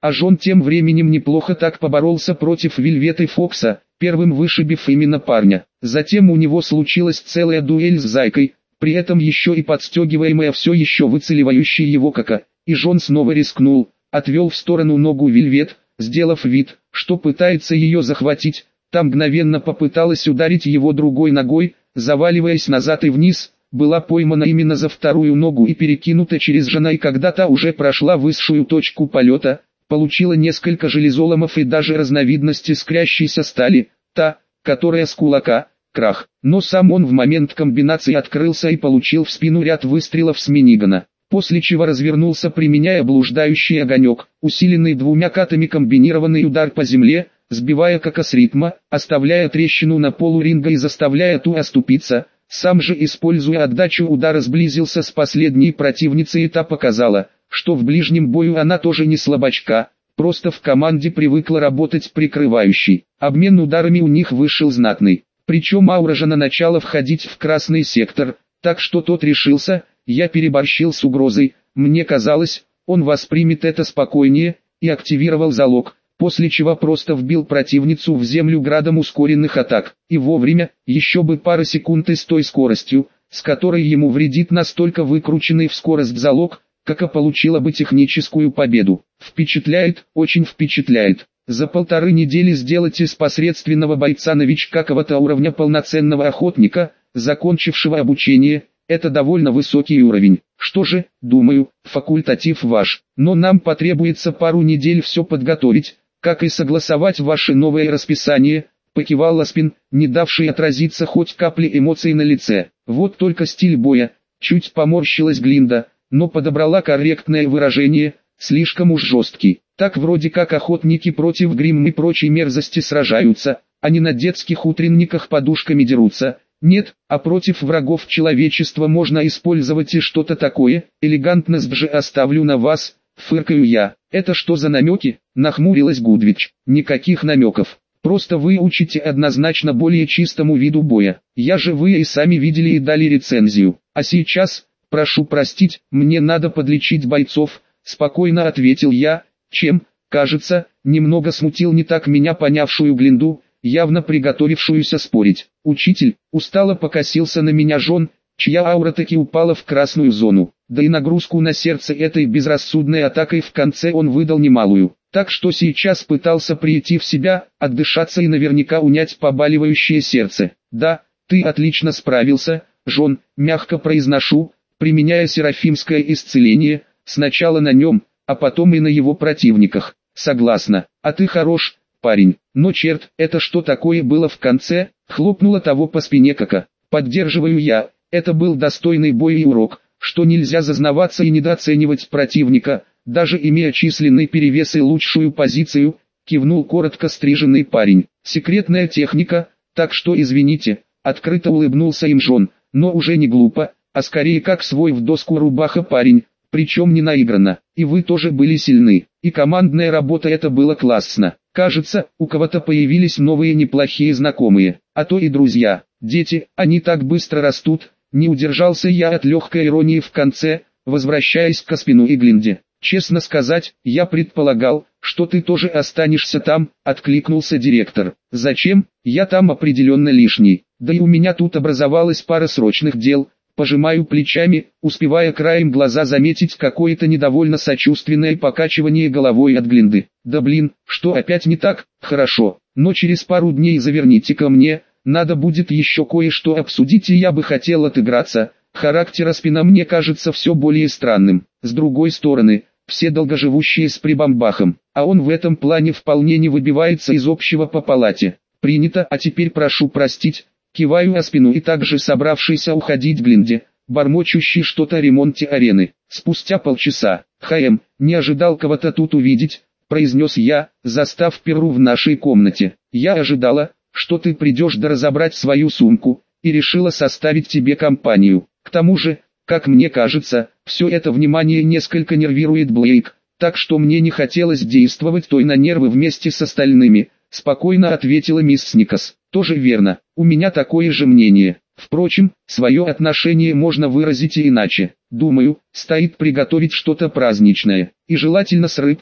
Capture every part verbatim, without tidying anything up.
А Джон тем временем неплохо так поборолся против Вельвета Фокса, первым вышибив именно парня. Затем у него случилась целая дуэль с Зайкой, при этом еще и подстегиваемая все еще выцеливающей его Коко, и Джон снова рискнул, отвел в сторону ногу Вельвет, сделав вид, что пытается ее захватить, там мгновенно попыталась ударить его другой ногой, заваливаясь назад и вниз, была поймана именно за вторую ногу и перекинута через Джона, и когда та уже прошла высшую точку полета, получила несколько железоломов и даже разновидности скрящейся стали, та, которая с кулака, крах. Но сам он в момент комбинации открылся и получил в спину ряд выстрелов с минигана, после чего развернулся, применяя блуждающий огонек, усиленный двумя катами комбинированный удар по земле, сбивая Коко с ритма, оставляя трещину на полу ринга и заставляя ту оступиться. Сам же, используя отдачу удара, сблизился с последней противницей, и та показала, что в ближнем бою она тоже не слабачка, просто в команде привыкла работать прикрывающей. Обмен ударами у них вышел знатный, причем аура Джона начала входить в красный сектор, так что тот решился: я переборщил с угрозой, мне казалось, он воспримет это спокойнее, и активировал залог, после чего просто вбил противницу в землю градом ускоренных атак, и вовремя, еще бы пара секунд, и с той скоростью, с которой ему вредит настолько выкрученный в скорость залог, Коко получила бы техническую победу. Впечатляет, очень впечатляет. За полторы недели сделать из посредственного бойца-новичка какого-то уровня полноценного охотника, закончившего обучение, это довольно высокий уровень. Что же, думаю, факультатив ваш, но нам потребуется пару недель все подготовить, как и согласовать ваше новое расписание, покивал Ласпин, не давший отразиться хоть капли эмоций на лице. Вот только стиль боя, чуть поморщилась Глинда, но подобрала корректное выражение, слишком уж жесткий. Так вроде как охотники против гримм и прочей мерзости сражаются, а не на детских утренниках подушками дерутся. Нет, а против врагов человечества можно использовать и что-то такое. Элегантность же оставлю на вас, фыркаю я. Это что за намеки? Нахмурилась Гудвич. Никаких намеков. Просто вы учите однозначно более чистому виду боя. Я же вы и сами видели и дали рецензию. А сейчас, прошу простить, мне надо подлечить бойцов, спокойно ответил я, чем, кажется, немного смутил не так меня понявшую Глинду, явно приготовившуюся спорить. Учитель, устало покосился на меня Джон, чья аура таки упала в красную зону. Да и нагрузку на сердце этой безрассудной атакой в конце он выдал немалую. Так что сейчас пытался прийти в себя, отдышаться и наверняка унять побаливающее сердце. Да, ты отлично справился, Джон, мягко произношу, применяя серафимское исцеление, сначала на нем, а потом и на его противниках. Согласна, а ты хорош, парень. Но черт, это что такое было в конце? Хлопнула того по спине Коко. Поддерживаю я, это был достойный бой и урок, что нельзя зазнаваться и недооценивать противника, даже имея численный перевес и лучшую позицию, кивнул коротко стриженный парень. Секретная техника, так что извините, открыто улыбнулся им Джон, но уже не глупо, а скорее как свой в доску рубаха парень, причем не наигранно. И вы тоже были сильны, и командная работа, это было классно. Кажется, у кого-то появились новые неплохие знакомые, а то и друзья. Дети, они так быстро растут. Не удержался я от легкой иронии в конце, возвращаясь к Аспину и Глинде. Честно сказать, я предполагал, что ты тоже останешься там, откликнулся директор. Зачем? Я там определенно лишний. Да и у меня тут образовалась пара срочных дел. Пожимаю плечами, успевая краем глаза заметить какое-то недовольно сочувственное покачивание головой от Глинды. Да блин, что опять не так? Хорошо, но через пару дней заверните ко мне, надо будет еще кое-что обсудить, и я бы хотел отыграться. Характер Аспина мне кажется все более странным. С другой стороны, все долгоживущие с прибамбахом, а он в этом плане вполне не выбивается из общего по палате. Принято, а теперь прошу простить. Киваю Аспину и также собравшийся уходить Глинде, бормочущий что-то о ремонте арены. Спустя полчаса, «Хэм, не ожидал кого-то тут увидеть», произнес я, застав Перу в нашей комнате. «Я ожидала, что ты придешь да разобрать свою сумку, и решила составить тебе компанию. К тому же, как мне кажется, все это внимание несколько нервирует Блейк, так что мне не хотелось действовать той на нервы вместе с остальными», спокойно ответила мисс Сникас. «Тоже верно, у меня такое же мнение. Впрочем, свое отношение можно выразить и иначе. Думаю, стоит приготовить что-то праздничное, и желательно с рыбкой,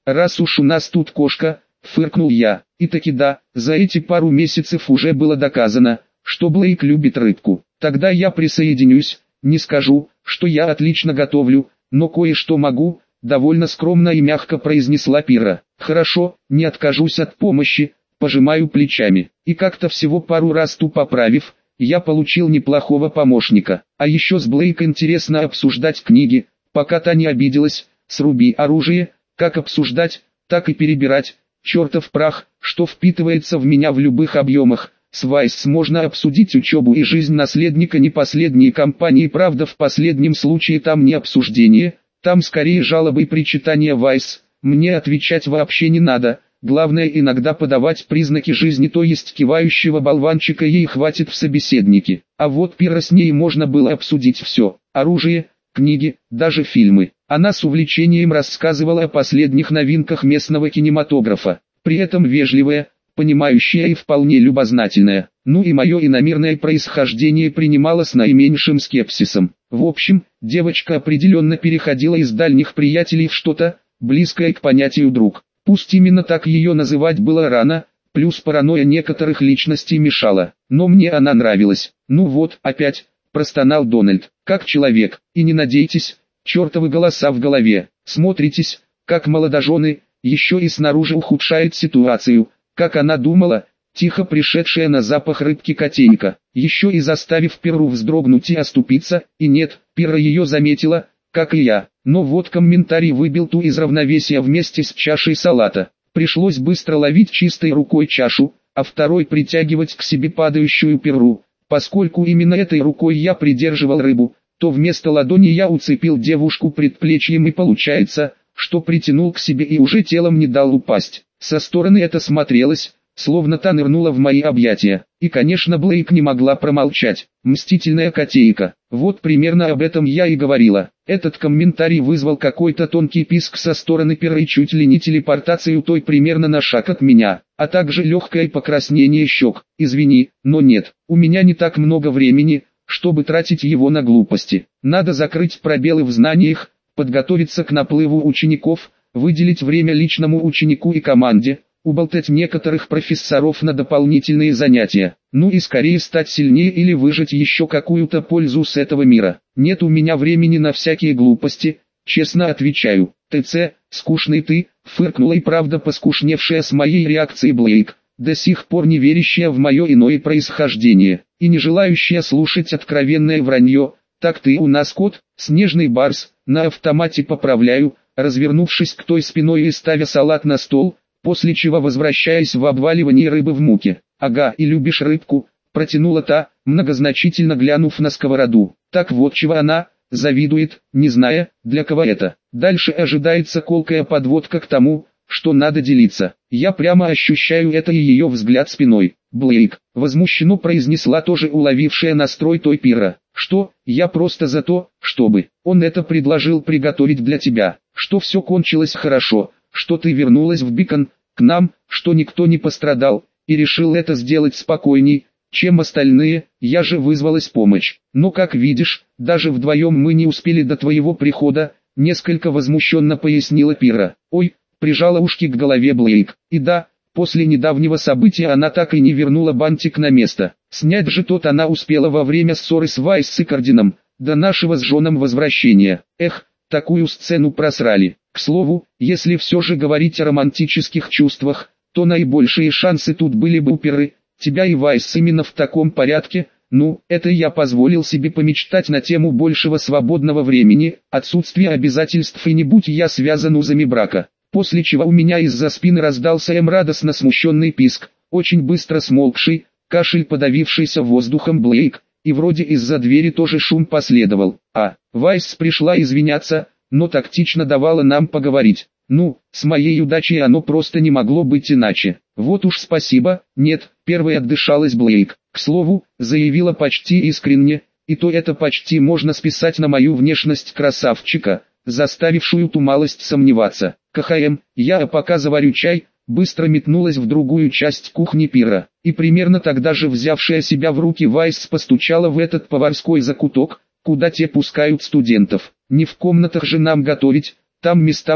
раз уж у нас тут кошка, фыркнул я. И таки да, за эти пару месяцев уже было доказано, что Блейк любит рыбку. Тогда я присоединюсь, не скажу, что я отлично готовлю, но кое-что могу, довольно скромно и мягко произнесла Пира. Хорошо, не откажусь от помощи, пожимаю плечами. И как-то всего пару раз ту поправив, я получил неплохого помощника. А еще с Блейк интересно обсуждать книги, пока та не обиделась, сруби оружие, как обсуждать, так и перебирать, чертов прах, что впитывается в меня в любых объемах. С Вайс можно обсудить учебу и жизнь наследника, не последние компании, правда в последнем случае там не обсуждение, там скорее жалобы и причитания. Вайс, мне отвечать вообще не надо, главное иногда подавать признаки жизни, то есть кивающего болванчика ей хватит в собеседнике. А вот Пира, с ней можно было обсудить все, оружие, книги, даже фильмы. Она с увлечением рассказывала о последних новинках местного кинематографа, при этом вежливая, понимающая и вполне любознательная. Ну и мое иномирное происхождение принимала с наименьшим скепсисом. В общем, девочка определенно переходила из дальних приятелей в что-то, близкое к понятию друг. Пусть именно так ее называть было рано, плюс паранойя некоторых личностей мешала, но мне она нравилась. Ну вот, опять, простонал Дональд, как человек, и не надейтесь, чертовы голоса в голове, смотритесь, как молодожены, еще и снаружи ухудшает ситуацию, как она думала, тихо пришедшая на запах рыбки котейка, еще и заставив Пиру вздрогнуть и оступиться, и нет, Пира ее заметила, как и я, но вот комментарий выбил ту из равновесия вместе с чашей салата, пришлось быстро ловить чистой рукой чашу, а второй притягивать к себе падающую Пиру, поскольку именно этой рукой я придерживал рыбу, то вместо ладони я уцепил девушку предплечьем и получается, что притянул к себе и уже телом не дал упасть. Со стороны это смотрелось, словно та нырнула в мои объятия. И конечно Блейк не могла промолчать. Мстительная котейка. Вот примерно об этом я и говорила. Этот комментарий вызвал какой-то тонкий писк со стороны Пиры и чуть ли не телепортацию той примерно на шаг от меня, а также легкое покраснение щек. Извини, но нет, у меня не так много времени, чтобы тратить его на глупости. Надо закрыть пробелы в знаниях, подготовиться к наплыву учеников, выделить время личному ученику и команде, уболтать некоторых профессоров на дополнительные занятия, ну и скорее стать сильнее или выжать еще какую-то пользу с этого мира. Нет у меня времени на всякие глупости, честно отвечаю. ТЦ, скучный ты, фыркнула и правда поскушневшая с моей реакцией Блейк, до сих пор не верящая в мое иное происхождение, и не желающая слушать откровенное вранье. Так ты у нас кот, снежный барс, на автомате поправляю, развернувшись к той спиной и ставя салат на стол, после чего возвращаясь в обваливание рыбы в муке. «Ага, и любишь рыбку», протянула та, многозначительно глянув на сковороду. Так вот чего она, завидует, не зная, для кого это. Дальше ожидается колкая подводка к тому, что надо делиться. Я прямо ощущаю это и ее взгляд спиной. «Блейк», возмущенно произнесла тоже уловившая настрой той Пира. «Что, я просто за то, чтобы он это предложил приготовить для тебя, что все кончилось хорошо, что ты вернулась в Бикон, к нам, что никто не пострадал, и решил это сделать спокойней, чем остальные, я же вызвалась помочь. Но как видишь, даже вдвоем мы не успели до твоего прихода», несколько возмущенно пояснила Пира. «Ой», прижала ушки к голове Блейк, и да, после недавнего события она так и не вернула бантик на место. Снять же тот она успела во время ссоры с Вайс Сикардином, до нашего с Джоном возвращения. Эх, такую сцену просрали. К слову, если все же говорить о романтических чувствах, то наибольшие шансы тут были бы у Пиры, тебя и Вайс именно в таком порядке. Ну, это я позволил себе помечтать на тему большего свободного времени, отсутствия обязательств и не будь я связан узами брака. После чего у меня из-за спины раздался эм радостно смущенный писк, очень быстро смолкший, кашель подавившийся воздухом Блейк, и вроде из-за двери тоже шум последовал. А, Вайс пришла извиняться, но тактично давала нам поговорить. Ну, с моей удачей оно просто не могло быть иначе. Вот уж спасибо, нет, первой отдышалась Блейк. К слову, заявила почти искренне, и то это почти можно списать на мою внешность красавчика, заставившую ту малость сомневаться. КХМ, я пока заварю чай, быстро метнулась в другую часть кухни Пира, и примерно тогда же взявшая себя в руки Вайс постучала в этот поварской закуток, куда те пускают студентов. Не в комнатах же нам готовить, там места мало.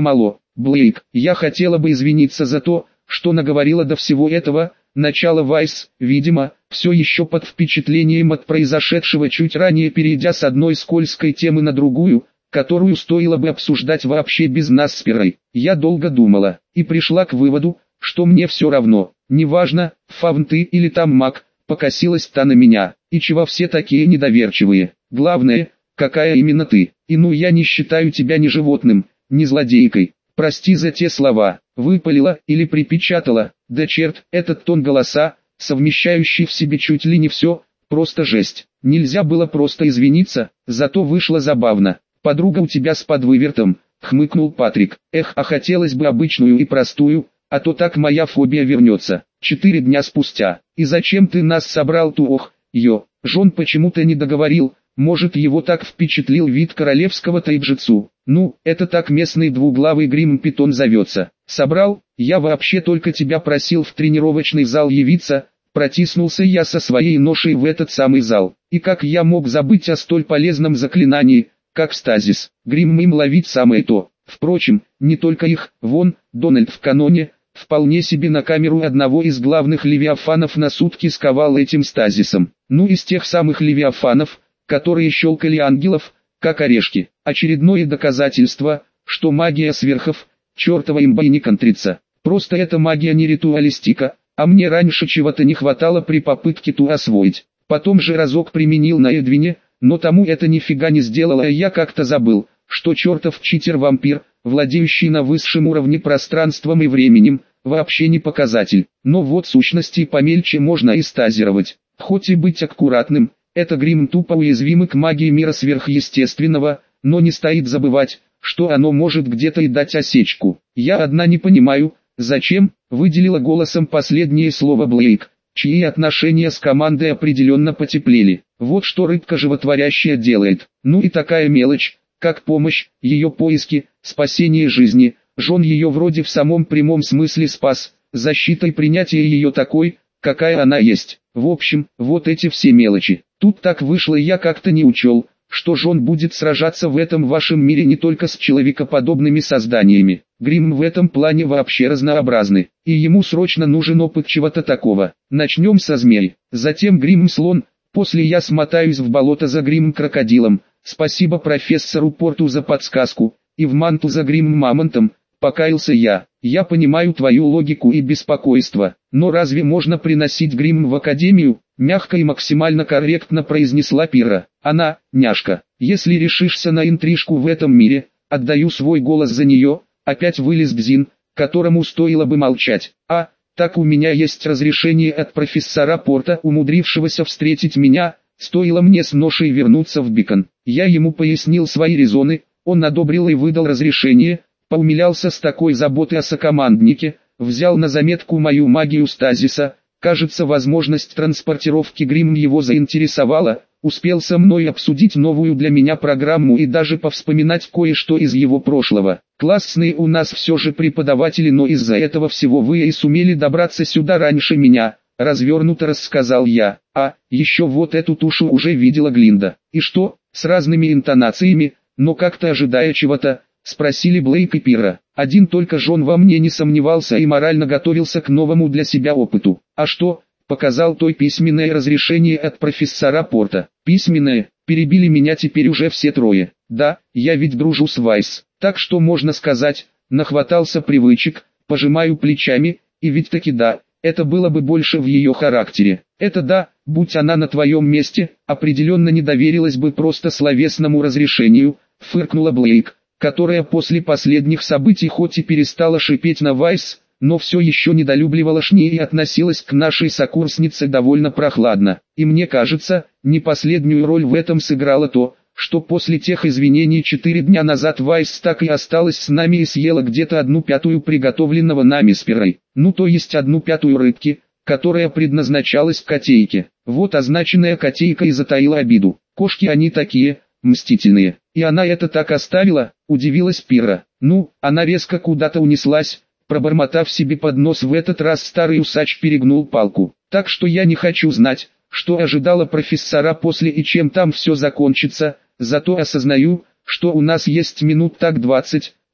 Блейк, я хотела бы извиниться за то, что наговорила до всего этого. Начало Вайс, видимо, все еще под впечатлением от произошедшего, чуть ранее перейдя с одной скользкой темы на другую, которую стоило бы обсуждать вообще без нас с Пирой. Я долго думала, и пришла к выводу, что мне все равно, неважно, фавн ты или там маг, покосилась та на меня, и чего все такие недоверчивые. Главное, какая именно ты, и ну я не считаю тебя ни животным, ни злодейкой. Прости за те слова, выпалила или припечатала, да черт, этот тон голоса, совмещающий в себе чуть ли не все, просто жесть. Нельзя было просто извиниться, зато вышло забавно. Подруга у тебя с подвывертом, хмыкнул Патрик. Эх, а хотелось бы обычную и простую, а то так моя фобия вернется. Четыре дня спустя. И зачем ты нас собрал ту ох, ё, Жон почему-то не договорил. Может, его так впечатлил вид королевского тайджитсу. Ну, это так местный двуглавый грим-питон зовется. Собрал, я вообще только тебя просил в тренировочный зал явиться. Протиснулся я со своей ношей в этот самый зал. И как я мог забыть о столь полезном заклинании, как стазис. Грим им ловить самое то. Впрочем, не только их, вон, Дональд в каноне, вполне себе на камеру одного из главных левиафанов на сутки сковал этим стазисом. Ну из тех самых левиафанов, которые щелкали ангелов, как орешки. Очередное доказательство, что магия сверхов, чертова имба и не контрится. Просто эта магия не ритуалистика, а мне раньше чего-то не хватало при попытке ту освоить. Потом же разок применил на Эдвине, но тому это нифига не сделало, и я как-то забыл, что чертов читер-вампир, владеющий на высшем уровне пространством и временем, вообще не показатель. Но вот сущности помельче можно и стазировать. Хоть и быть аккуратным, это грим тупо уязвимы к магии мира сверхъестественного, но не стоит забывать, что оно может где-то и дать осечку. Я одна не понимаю, зачем, выделила голосом последнее слово Блейк, чьи отношения с командой определенно потеплели. Вот что рыбка животворящая делает. Ну и такая мелочь, как помощь, ее поиски, спасение жизни. Жон ее вроде в самом прямом смысле спас, защитой принятия ее такой, какая она есть. В общем, вот эти все мелочи. Тут так вышло, и я как-то не учел, что Жон будет сражаться в этом вашем мире не только с человекоподобными созданиями. Грим в этом плане вообще разнообразны, и ему срочно нужен опыт чего-то такого. Начнем со змей, затем грим-слон, после я смотаюсь в болото за грим-крокодилом. Спасибо профессору Порту за подсказку, и в манту за грим-мамонтом. Покаялся я. Я понимаю твою логику и беспокойство, но разве можно приносить грим в академию? Мягко и максимально корректно произнесла Пира. Она, няшка, если решишься на интрижку в этом мире, отдаю свой голос за нее. Опять вылез Гзин, которому стоило бы молчать. А, так у меня есть разрешение от профессора Порта, умудрившегося встретить меня, стоило мне с ношей вернуться в Бикон. Я ему пояснил свои резоны, он одобрил и выдал разрешение. Поумилялся с такой заботой о сокоманднике, взял на заметку мою магию стазиса, кажется, возможность транспортировки грим его заинтересовала, успел со мной обсудить новую для меня программу и даже повспоминать кое-что из его прошлого. Классные у нас все же преподаватели, но из-за этого всего вы и сумели добраться сюда раньше меня, развернуто рассказал я. А, еще вот эту тушу уже видела Глинда. И что, с разными интонациями, но как-то ожидая чего-то, спросили Блейк и Пира. Один только Жон во мне не сомневался и морально готовился к новому для себя опыту. А что, показал той письменное разрешение от профессора Порта. Письменное, перебили меня теперь уже все трое. Да, я ведь дружу с Вайс, так что можно сказать, нахватался привычек, пожимаю плечами, и ведь таки да, это было бы больше в ее характере. Это да, будь она на твоем месте, определенно не доверилась бы просто словесному разрешению, фыркнула Блейк, которая после последних событий хоть и перестала шипеть на Вайс, но все еще недолюбливала Шни и относилась к нашей сокурснице довольно прохладно. И мне кажется, не последнюю роль в этом сыграло то, что после тех извинений четыре дня назад Вайс так и осталась с нами и съела где-то одну пятую приготовленного нами с Пирой. Ну то есть одну пятую рыбки, которая предназначалась котейке. Вот означенная котейка и затаила обиду. Кошки они такие, мстительные. И она это так оставила, удивилась Пира. Ну, она резко куда-то унеслась, пробормотав себе под нос. В этот раз старый усач перегнул палку. Так что я не хочу знать, что ожидала профессора после и чем там все закончится, зато осознаю, что у нас есть минут так двадцать,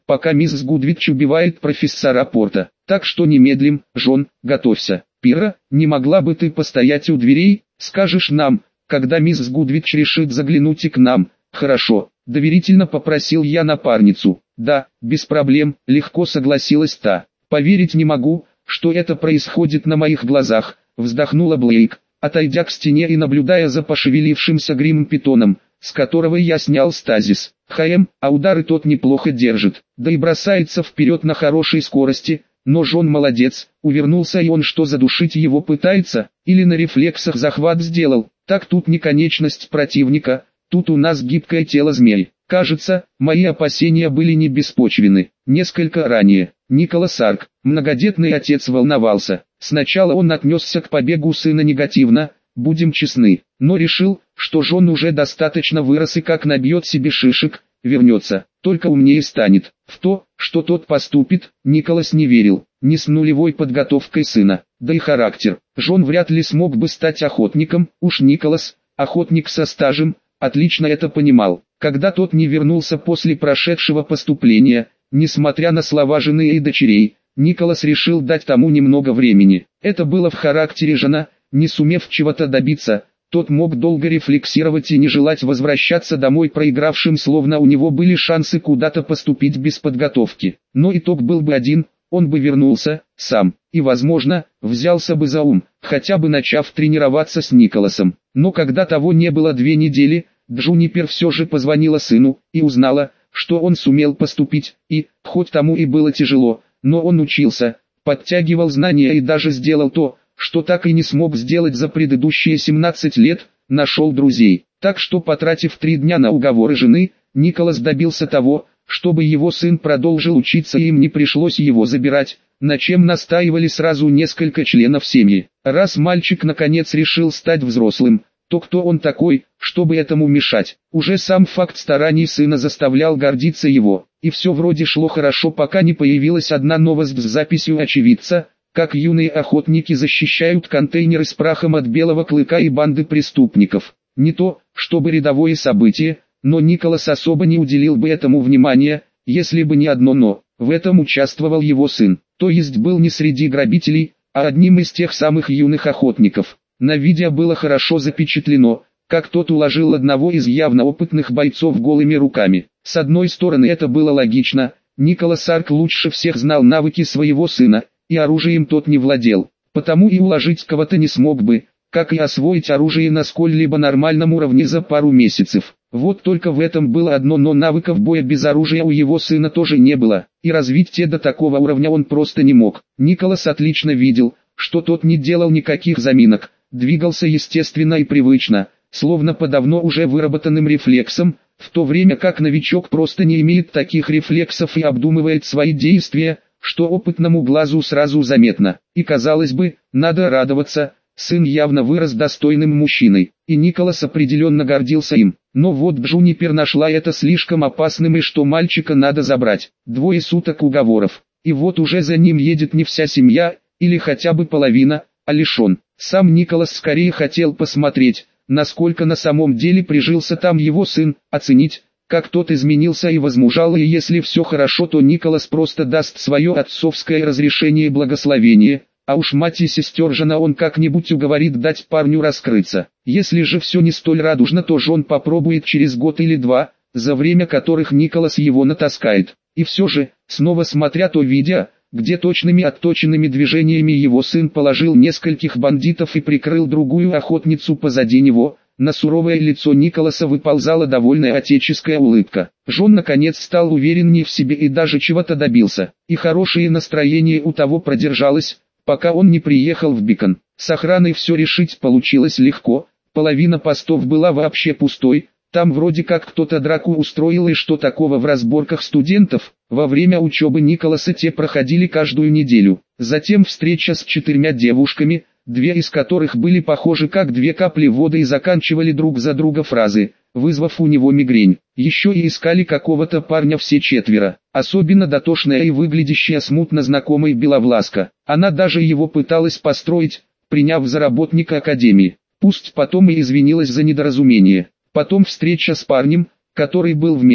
пока миссис Гудвич убивает профессора Порта. Так что немедлим, Джон, готовься. Пира, не могла бы ты постоять у дверей, скажешь нам, когда миссис Гудвич решит заглянуть и к нам. Хорошо, доверительно попросил я напарницу. Да, без проблем, легко согласилась та. Поверить не могу, что это происходит на моих глазах, вздохнула Блейк, отойдя к стене и наблюдая за пошевелившимся гримм-питоном, с которого я снял стазис. Хэм, а удары тот неплохо держит, да и бросается вперед на хорошей скорости, но Джон молодец, увернулся и он что задушить его пытается, или на рефлексах захват сделал, так тут не конечность противника, тут у нас гибкое тело змей. Кажется, мои опасения были не беспочвены. Несколько ранее, Николас Арк, многодетный отец, волновался. Сначала он отнесся к побегу сына негативно, будем честны, но решил, что Джон уже достаточно вырос и как набьет себе шишек, вернется, только умнее станет. В то, что тот поступит, Николас не верил, не с нулевой подготовкой сына, да и характер. Джон вряд ли смог бы стать охотником, уж Николас, охотник со стажем, отлично это понимал. Когда тот не вернулся после прошедшего поступления, несмотря на слова жены и дочерей, Николас решил дать тому немного времени. Это было в характере Жона, не сумев чего-то добиться, тот мог долго рефлексировать и не желать возвращаться домой проигравшим, словно у него были шансы куда-то поступить без подготовки. Но итог был бы один, он бы вернулся, сам, и возможно, взялся бы за ум, хотя бы начав тренироваться с Николасом. Но когда того не было две недели, Джунипер все же позвонила сыну и узнала, что он сумел поступить, и, хоть тому и было тяжело, но он учился, подтягивал знания и даже сделал то, что так и не смог сделать за предыдущие семнадцать лет, нашел друзей. Так что, потратив три дня на уговоры жены, Николас добился того, чтобы его сын продолжил учиться и им не пришлось его забирать, на чем настаивали сразу несколько членов семьи. Раз мальчик наконец решил стать взрослым, то кто он такой, чтобы этому мешать? Уже сам факт стараний сына заставлял гордиться его, и все вроде шло хорошо, пока не появилась одна новость с записью очевидца, как юные охотники защищают контейнеры с прахом от белого клыка и банды преступников. Не то, чтобы рядовое событие, но Николас особо не уделил бы этому внимания, если бы не одно «но». В этом участвовал его сын, то есть был не среди грабителей, а одним из тех самых юных охотников. На видео было хорошо запечатлено, как тот уложил одного из явно опытных бойцов голыми руками. С одной стороны это было логично, Николас Арк лучше всех знал навыки своего сына, и оружием тот не владел, потому и уложить кого-то не смог бы, как и освоить оружие на сколь-либо нормальном уровне за пару месяцев. Вот только в этом было одно «но», навыков боя без оружия у его сына тоже не было, и развить те до такого уровня он просто не мог. Николас отлично видел, что тот не делал никаких заминок, двигался естественно и привычно, словно по давно уже выработанным рефлексам, в то время как новичок просто не имеет таких рефлексов и обдумывает свои действия, что опытному глазу сразу заметно. И казалось бы, надо радоваться, сын явно вырос достойным мужчиной, и Николас определенно гордился им. Но вот Джунипер нашла это слишком опасным и что мальчика надо забрать. Двое суток уговоров, и вот уже за ним едет не вся семья, или хотя бы половина, а лишь он. Сам Николас скорее хотел посмотреть, насколько на самом деле прижился там его сын, оценить, как тот изменился и возмужал, и если все хорошо, то Николас просто даст свое отцовское разрешение и благословение, а уж мать и сестер жена он как-нибудь уговорит дать парню раскрыться. Если же все не столь радужно, то же он попробует через год или два, за время которых Николас его натаскает. И все же, снова смотря то видео, где точными отточенными движениями его сын положил нескольких бандитов и прикрыл другую охотницу позади него, на суровое лицо Николаса выползала довольная отеческая улыбка. Джон наконец стал увереннее в себе и даже чего-то добился, и хорошее настроение у того продержалось, пока он не приехал в Бикон. С охраной все решить получилось легко, половина постов была вообще пустой, там вроде как кто-то драку устроил, и что такого в разборках студентов. Во время учебы Николаса те проходили каждую неделю. Затем встреча с четырьмя девушками, две из которых были похожи как две капли воды и заканчивали друг за друга фразы, вызвав у него мигрень. Еще и искали какого-то парня все четверо, особенно дотошная и выглядящая смутно знакомой Беловласка. Она даже его пыталась построить, приняв за работника академии. Пусть потом и извинилась за недоразумение. Потом встреча с парнем, который был вместе,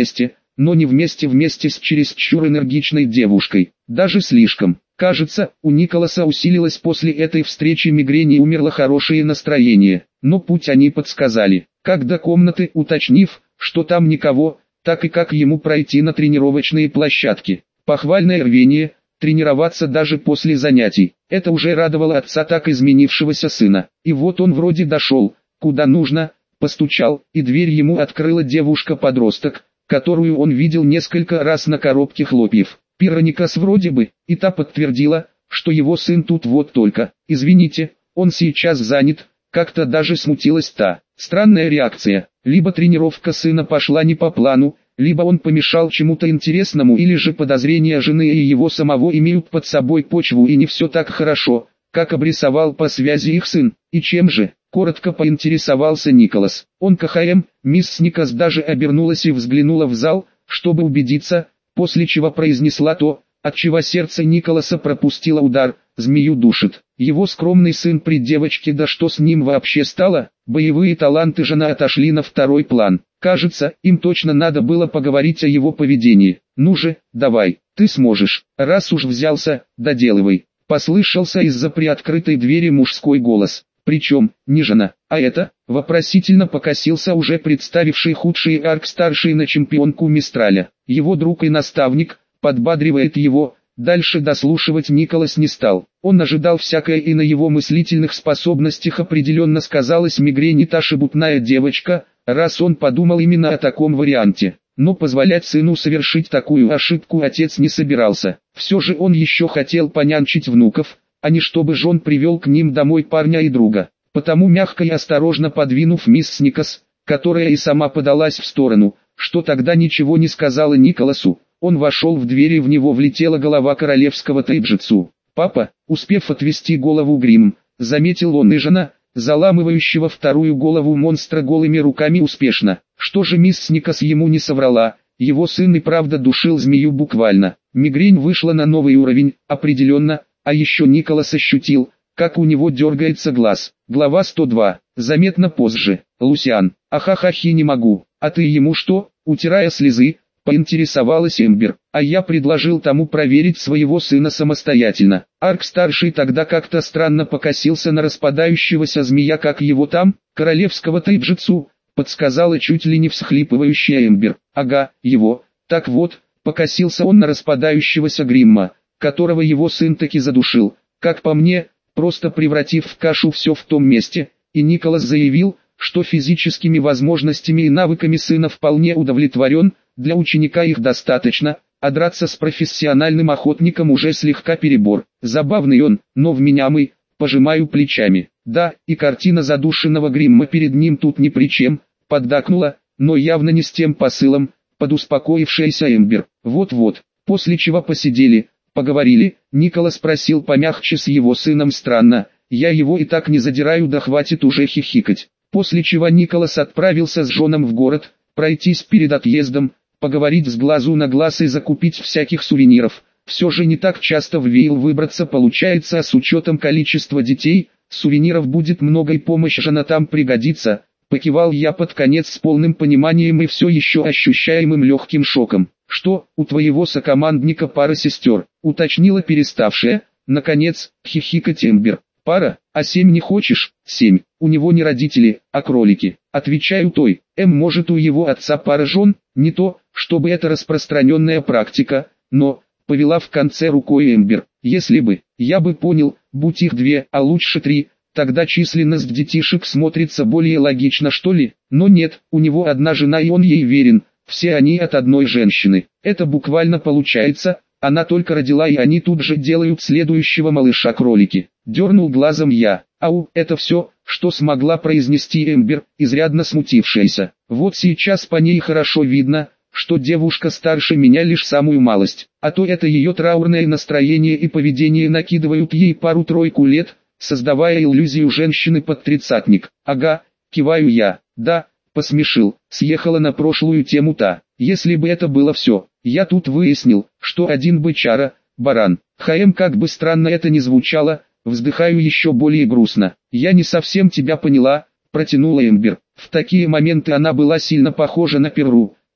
но не вместе вместе с чересчур энергичной девушкой, даже слишком. Кажется, у Николаса усилилось после этой встречи мигрень и умерло хорошее настроение, но путь они подсказали. Как до комнаты, уточнив, что там никого, так и как ему пройти на тренировочные площадки. Похвальное рвение, тренироваться даже после занятий. Это уже радовало отца так изменившегося сына. И вот он вроде дошел, куда нужно, постучал, и дверь ему открыла девушка-подросток, которую он видел несколько раз на коробке хлопьев. Пироникас вроде бы, и та подтвердила, что его сын тут вот только. Извините, он сейчас занят, как-то даже смутилась та. Странная реакция, либо тренировка сына пошла не по плану, либо он помешал чему-то интересному, или же подозрения жены и его самого имеют под собой почву и не все так хорошо, как обрисовал по связи их сын. И чем же? Коротко поинтересовался Николас. Он КХМ, мисс Никас даже обернулась и взглянула в зал, чтобы убедиться, после чего произнесла то, от чего сердце Николаса пропустило удар: змею душит. Его скромный сын при девочке, да что с ним вообще стало? Боевые таланты жена отошли на второй план. Кажется, им точно надо было поговорить о его поведении. Ну же, давай, ты сможешь, раз уж взялся, доделывай. Послышался из-за приоткрытой двери мужской голос. Причем, не жена, а это, вопросительно покосился уже представивший худший арк-старший на чемпионку Мистраля. Его друг и наставник, подбадривает его. Дальше дослушивать Николас не стал. Он ожидал всякое, и на его мыслительных способностях определенно сказалась мигрень и та шебутная девочка, раз он подумал именно о таком варианте. Но позволять сыну совершить такую ошибку отец не собирался. Все же он еще хотел понянчить внуков, а не чтобы жен привел к ним домой парня и друга. Потому мягко и осторожно подвинув мисс Никас, которая и сама подалась в сторону, что тогда ничего не сказала Николасу, он вошел в дверь, и в него влетела голова королевского тайджитсу. «Папа», успев отвести голову грим, заметил он и жена, заламывающего вторую голову монстра голыми руками успешно. Что же мисс Никас ему не соврала, его сын и правда душил змею буквально. Мигрень вышла на новый уровень, определенно, а еще Николас ощутил, как у него дергается глаз. Глава сто два. Заметно позже. Лусиан. Ахахахи, не могу. А ты ему что? Утирая слезы, поинтересовалась Эмбер. А я предложил тому проверить своего сына самостоятельно. Арк-старший тогда как-то странно покосился на распадающегося змея, как его там, королевского тайджитсу, подсказала чуть ли не всхлипывающая Эмбер. Ага, его. Так вот, покосился он на распадающегося Гримма, которого его сын таки задушил, как по мне, просто превратив в кашу все в том месте, и Николас заявил, что физическими возможностями и навыками сына вполне удовлетворен, для ученика их достаточно, а драться с профессиональным охотником уже слегка перебор. Забавный он, но вменяемый, пожимаю плечами. Да, и картина задушенного Гримма перед ним тут ни при чем, поддакнула, но явно не с тем посылом, подуспокоившаяся Эмбер. Вот-вот, после чего посидели, поговорили. Николас спросил помягче с его сыном: странно, я его и так не задираю, да хватит уже хихикать. После чего Николас отправился с женом в город, пройтись перед отъездом, поговорить с глазу на глаз и закупить всяких сувениров. Все же не так часто в Вейл выбраться получается, а с учетом количества детей, сувениров будет много и помощь жена там пригодится. Покивал я под конец с полным пониманием и все еще ощущаемым легким шоком. Что, у твоего сокомандника пара сестер? Уточнила переставшая, наконец, хихикать Эмбер. Пара, а семь не хочешь? Семь, у него не родители, а кролики. Отвечаю той, М, может у его отца пара жен? Не то, чтобы это распространенная практика, но, повела в конце рукой Эмбер, если бы, я бы понял, будь их две, а лучше три, тогда численность детишек смотрится более логично, что ли? Но нет, у него одна жена и он ей верен, все они от одной женщины. Это буквально получается, она только родила и они тут же делают следующего малыша кролики. Дернул глазом я. Ау, это все, что смогла произнести Эмбер, изрядно смутившаяся. Вот сейчас по ней хорошо видно, что девушка старше меня лишь самую малость, а то это ее траурное настроение и поведение накидывают ей пару-тройку лет, создавая иллюзию женщины под тридцатник. Ага, киваю я, да, посмешил, съехала на прошлую тему та. Если бы это было все, я тут выяснил, что один бычара, баран. ХМ, как бы странно это ни звучало, вздыхаю еще более грустно. Я не совсем тебя поняла, протянула Эмбер. В такие моменты она была сильно похожа на Перру,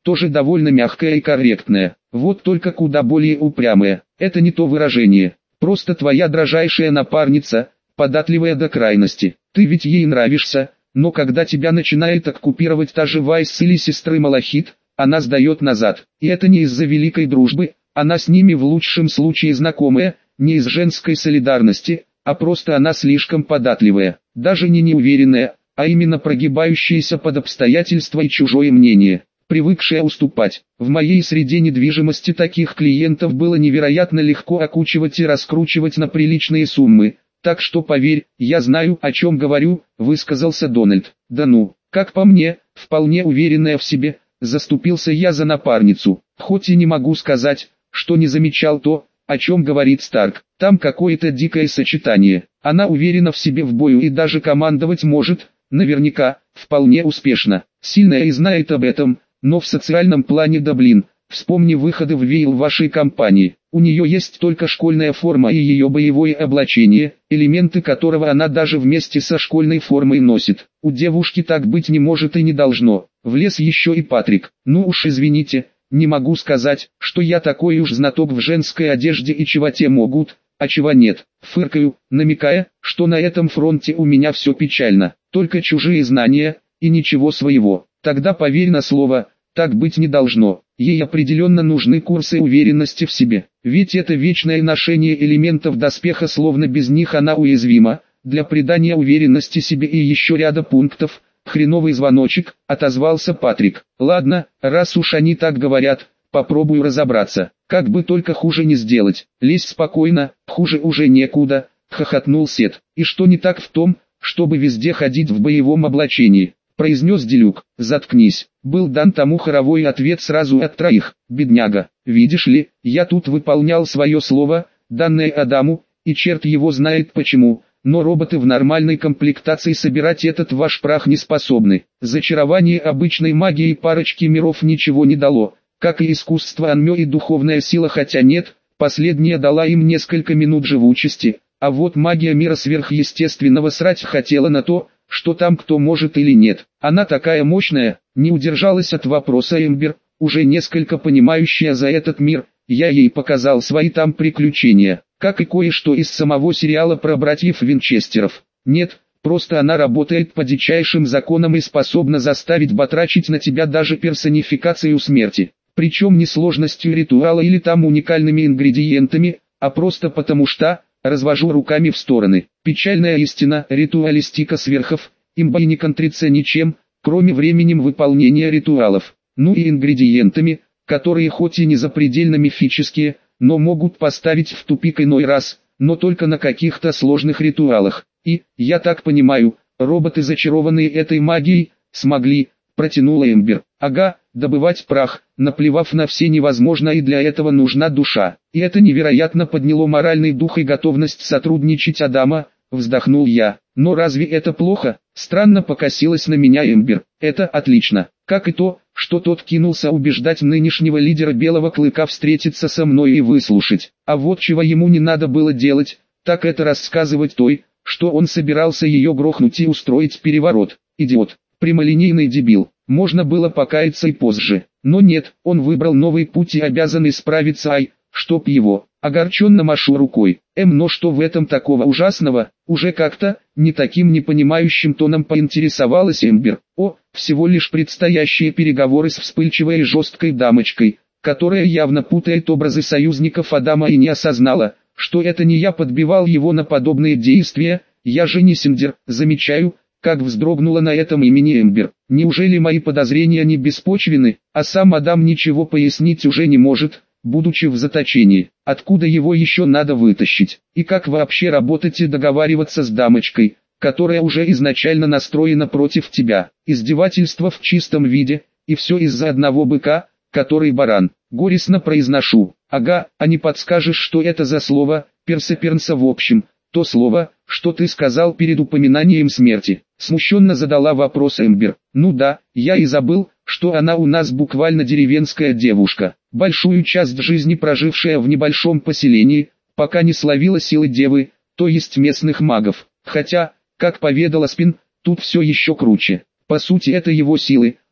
тоже довольно мягкое и корректное. Вот только куда более упрямое. Это не то выражение. Просто твоя дрожайшая напарница, податливая до крайности. Ты ведь ей нравишься, но когда тебя начинает оккупировать та же Вайс или сестры Малахит, она сдает назад. И это не из-за великой дружбы, она с ними в лучшем случае знакомая, не из женской солидарности, а просто она слишком податливая, даже не неуверенная, а именно прогибающаяся под обстоятельства и чужое мнение, привыкшая уступать. В моей среде недвижимости таких клиентов было невероятно легко окучивать и раскручивать на приличные суммы. Так что поверь, я знаю, о чем говорю, высказался Дональд. Да ну, как по мне, вполне уверенная в себе, заступился я за напарницу. Хоть и не могу сказать, что не замечал то, о чем говорит Старк. Там какое-то дикое сочетание. Она уверена в себе в бою и даже командовать может, наверняка, вполне успешно. Сильная и знает об этом, но в социальном плане да блин. Вспомни выходы в Вейл вашей компании. У нее есть только школьная форма и ее боевое облачение, элементы которого она даже вместе со школьной формой носит. У девушки так быть не может и не должно. Влез еще и Патрик. Ну уж извините, не могу сказать, что я такой уж знаток в женской одежде и чего те могут, а чего нет. Фыркаю, намекая, что на этом фронте у меня все печально. Только чужие знания, и ничего своего. Тогда поверь на слово, так быть не должно. Ей определенно нужны курсы уверенности в себе. Ведь это вечное ношение элементов доспеха, словно без них она уязвима. Для придания уверенности себе и еще ряда пунктов. Хреновый звоночек, отозвался Патрик. Ладно, раз уж они так говорят, попробую разобраться. Как бы только хуже не сделать. Лезь спокойно, хуже уже некуда, хохотнул Сет. И что не так в том, чтобы везде ходить в боевом облачении? Произнес Делюк. Заткнись. Был дан тому хоровой ответ сразу от троих. Бедняга. Видишь ли, я тут выполнял свое слово, данное Адаму, и черт его знает почему, но роботы в нормальной комплектации собирать этот ваш прах не способны. Зачарование обычной магии парочки миров ничего не дало, как и искусство Анмё и духовная сила, хотя нет, последняя дала им несколько минут живучести, а вот магия мира сверхъестественного срать хотела на то, что там кто может или нет. Она такая мощная, не удержалась от вопроса Эмбер, уже несколько понимающая за этот мир. Я ей показал свои там приключения, как и кое-что из самого сериала про братьев Винчестеров. Нет, просто она работает по дичайшим законам и способна заставить батрачить на тебя даже персонификацию смерти. Причем не сложностью ритуала или там уникальными ингредиентами, а просто потому что... Развожу руками в стороны. Печальная истина, ритуалистика сверхов, имба и не контрится ничем, кроме временем выполнения ритуалов. Ну и ингредиентами, которые хоть и не запредельно мифические, но могут поставить в тупик иной раз, но только на каких-то сложных ритуалах. И, я так понимаю, роботы, зачарованные этой магией, смогли, протянула Эмбер. Ага, добывать прах, наплевав на все невозможно, и для этого нужна душа. И это невероятно подняло моральный дух и готовность сотрудничать Адама, вздохнул я. Но разве это плохо? Странно покосилась на меня Эмбер. Это отлично. Как и то, что тот кинулся убеждать нынешнего лидера Белого Клыка встретиться со мной и выслушать. А вот чего ему не надо было делать, так это рассказывать той, что он собирался ее грохнуть и устроить переворот. Идиот. Прямолинейный дебил. Можно было покаяться и позже. Но нет, он выбрал новый путь и обязан исправиться, ай, чтоб его. Огорченно машу рукой. Эм, но что в этом такого ужасного? Уже как-то, не таким непонимающим тоном поинтересовалась Эмбер. О, всего лишь предстоящие переговоры с вспыльчивой и жесткой дамочкой, которая явно путает образы союзников Адама и не осознала, что это не я подбивал его на подобные действия, я же не Синдер, замечаю, как вздрогнула на этом имени Эмбер. Неужели мои подозрения не беспочвены, а сам Адам ничего пояснить уже не может, будучи в заточении? Откуда его еще надо вытащить? И как вообще работать и договариваться с дамочкой, которая уже изначально настроена против тебя? Издевательство в чистом виде, и все из-за одного быка, который баран. Горестно произношу. Ага, а не подскажешь, что это за слово, персепернса в общем? То слово, что ты сказал перед упоминанием смерти. Смущенно задала вопрос Эмбер. Ну да, я и забыл, что она у нас буквально деревенская девушка, большую часть жизни прожившая в небольшом поселении, пока не словила силы девы, то есть местных магов. Хотя, как поведала Спин, тут все еще круче. По сути это его силы,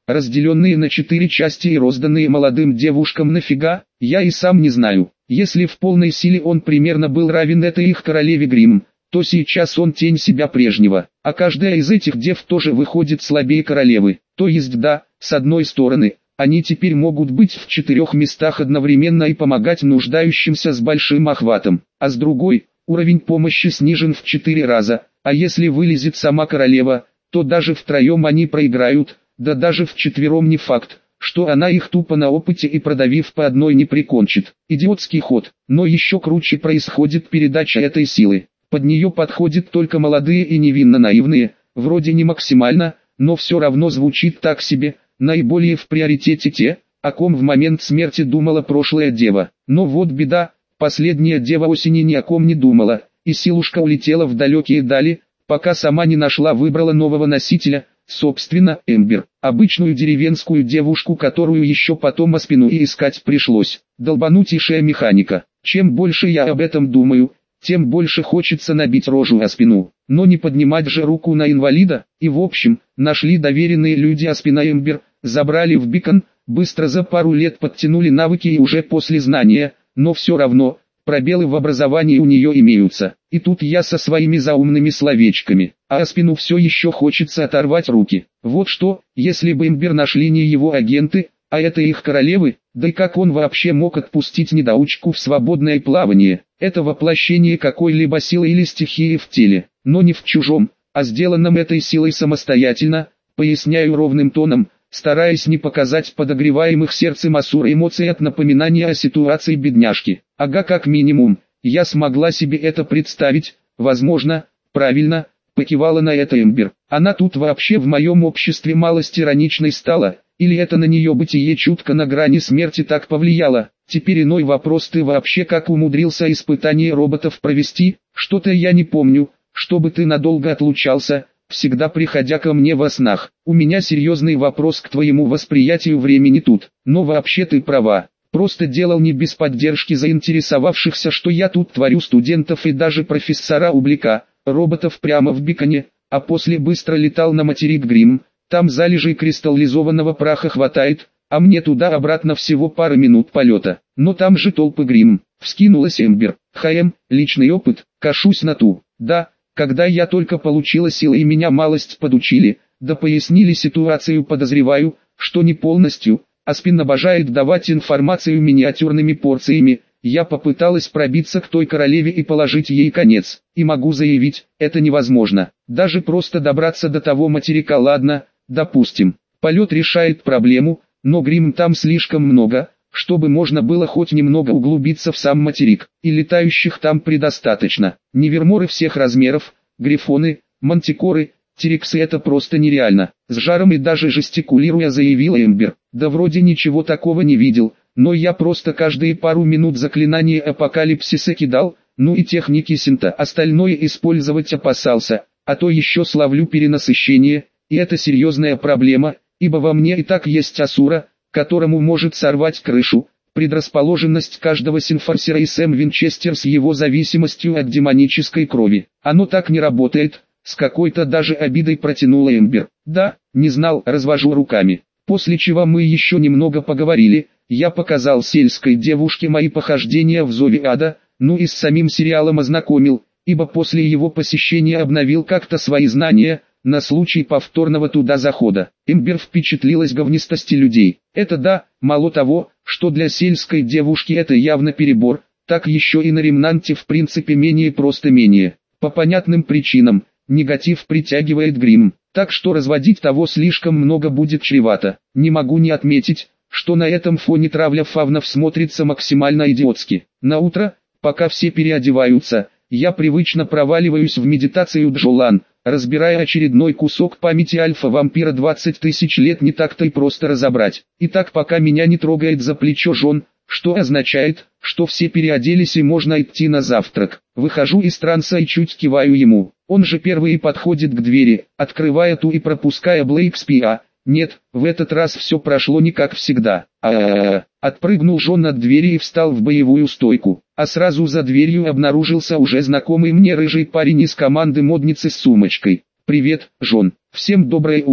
разделенные на четыре части и розданные молодым девушкам нафига, я и сам не знаю. Если в полной силе он примерно был равен этой их королеве Гримм, то сейчас он тень себя прежнего, а каждая из этих дев тоже выходит слабее королевы. То есть да, с одной стороны, они теперь могут быть в четырех местах одновременно и помогать нуждающимся с большим охватом, а с другой, уровень помощи снижен в четыре раза, а если вылезет сама королева, то даже втроем они проиграют, да даже вчетвером не факт, что она их тупо на опыте и продавив по одной не прикончит. Идиотский ход, но еще круче происходит передача этой силы. Под нее подходят только молодые и невинно наивные, вроде не максимально, но все равно звучит так себе, наиболее в приоритете те, о ком в момент смерти думала прошлая дева. Но вот беда, последняя дева осени ни о ком не думала, и силушка улетела в далекие дали, пока сама не нашла выбрала нового носителя, собственно, Эмбер, обычную деревенскую девушку, которую еще потом о спину и искать пришлось. Долбанутейшая механика. Чем больше я об этом думаю, тем больше хочется набить рожу о спину, но не поднимать же руку на инвалида. И в общем, нашли доверенные люди о спина Эмбер, забрали в Бикон, быстро за пару лет подтянули навыки и уже после знания, но все равно, пробелы в образовании у нее имеются. И тут я со своими заумными словечками, а о спину все еще хочется оторвать руки. Вот что, если бы Эмбер нашли не его агенты, а это их королевы, да и как он вообще мог отпустить недоучку в свободное плавание? Это воплощение какой-либо силы или стихии в теле, но не в чужом, а сделанном этой силой самостоятельно, поясняю ровным тоном, стараясь не показать подогреваемых сердцем Асура эмоций от напоминания о ситуации бедняжки. Ага, как минимум, я смогла себе это представить, возможно, правильно, покивала на это Эмбер. Она тут вообще в моем обществе малость ироничной стала, или это на нее бытие чутко на грани смерти так повлияло? Теперь иной вопрос: ты вообще как умудрился испытание роботов провести? Что-то я не помню, чтобы ты надолго отлучался, всегда приходя ко мне во снах. У меня серьезный вопрос к твоему восприятию времени тут. Но вообще ты права, просто делал не без поддержки заинтересовавшихся, что я тут творю, студентов и даже профессора Ублика, роботов прямо в Биконе, а после быстро летал на материк Гримм. Там залежей кристаллизованного праха хватает, а мне туда-обратно всего пара минут полета. Но там же толпы Гримм. Вскинулась Эмбер. ХМ, личный опыт, кашусь на ту. Да, когда я только получила силы и меня малость подучили, да пояснили ситуацию, подозреваю, что не полностью, а Спин обожает давать информацию миниатюрными порциями. Я попыталась пробиться к той королеве и положить ей конец. И могу заявить, это невозможно. Даже просто добраться до того материка, ладно, допустим, полет решает проблему, но Гримм там слишком много, чтобы можно было хоть немного углубиться в сам материк. И летающих там предостаточно. Неверморы всех размеров, грифоны, мантикоры, терексы — это просто нереально. С жаром и даже жестикулируя заявила Эмбер. Да вроде ничего такого не видел, но я просто каждые пару минут заклинание апокалипсиса кидал, ну и техники синта остальное использовать опасался, а то еще словлю перенасыщение, и это серьезная проблема, ибо во мне и так есть Асура, которому может сорвать крышу. Предрасположенность каждого синфорсера и Сэм Винчестер с его зависимостью от демонической крови. Оно так не работает, с какой-то даже обидой протянула Эмбер. Да, не знал, развожу руками. После чего мы еще немного поговорили, я показал сельской девушке мои похождения в Зове Ада, ну и с самим сериалом ознакомил, ибо после его посещения обновил как-то свои знания, на случай повторного туда захода. Эмбер впечатлилась говнистости людей. Это да, мало того, что для сельской девушки это явно перебор, так еще и на ремнанте в принципе менее просто менее. По понятным причинам, негатив притягивает Гримм, так что разводить того слишком много будет чревато. Не могу не отметить, что на этом фоне травля фавнов смотрится максимально идиотски. На утро, пока все переодеваются, я привычно проваливаюсь в медитацию Джолан, разбирая очередной кусок памяти альфа-вампира. Двадцать тысяч лет не так-то и просто разобрать. И так пока меня не трогает за плечо Жон, что означает, что все переоделись и можно идти на завтрак. Выхожу из транса и чуть киваю ему. Он же первый подходит к двери, открывая ту и пропуская Блейкспиа. Нет, в этот раз все прошло не как всегда. А-а-а. Отпрыгнул Жон от двери и встал в боевую стойку. А сразу за дверью обнаружился уже знакомый мне рыжий парень из команды модницы с сумочкой. «Привет, Жон. Всем доброе утро».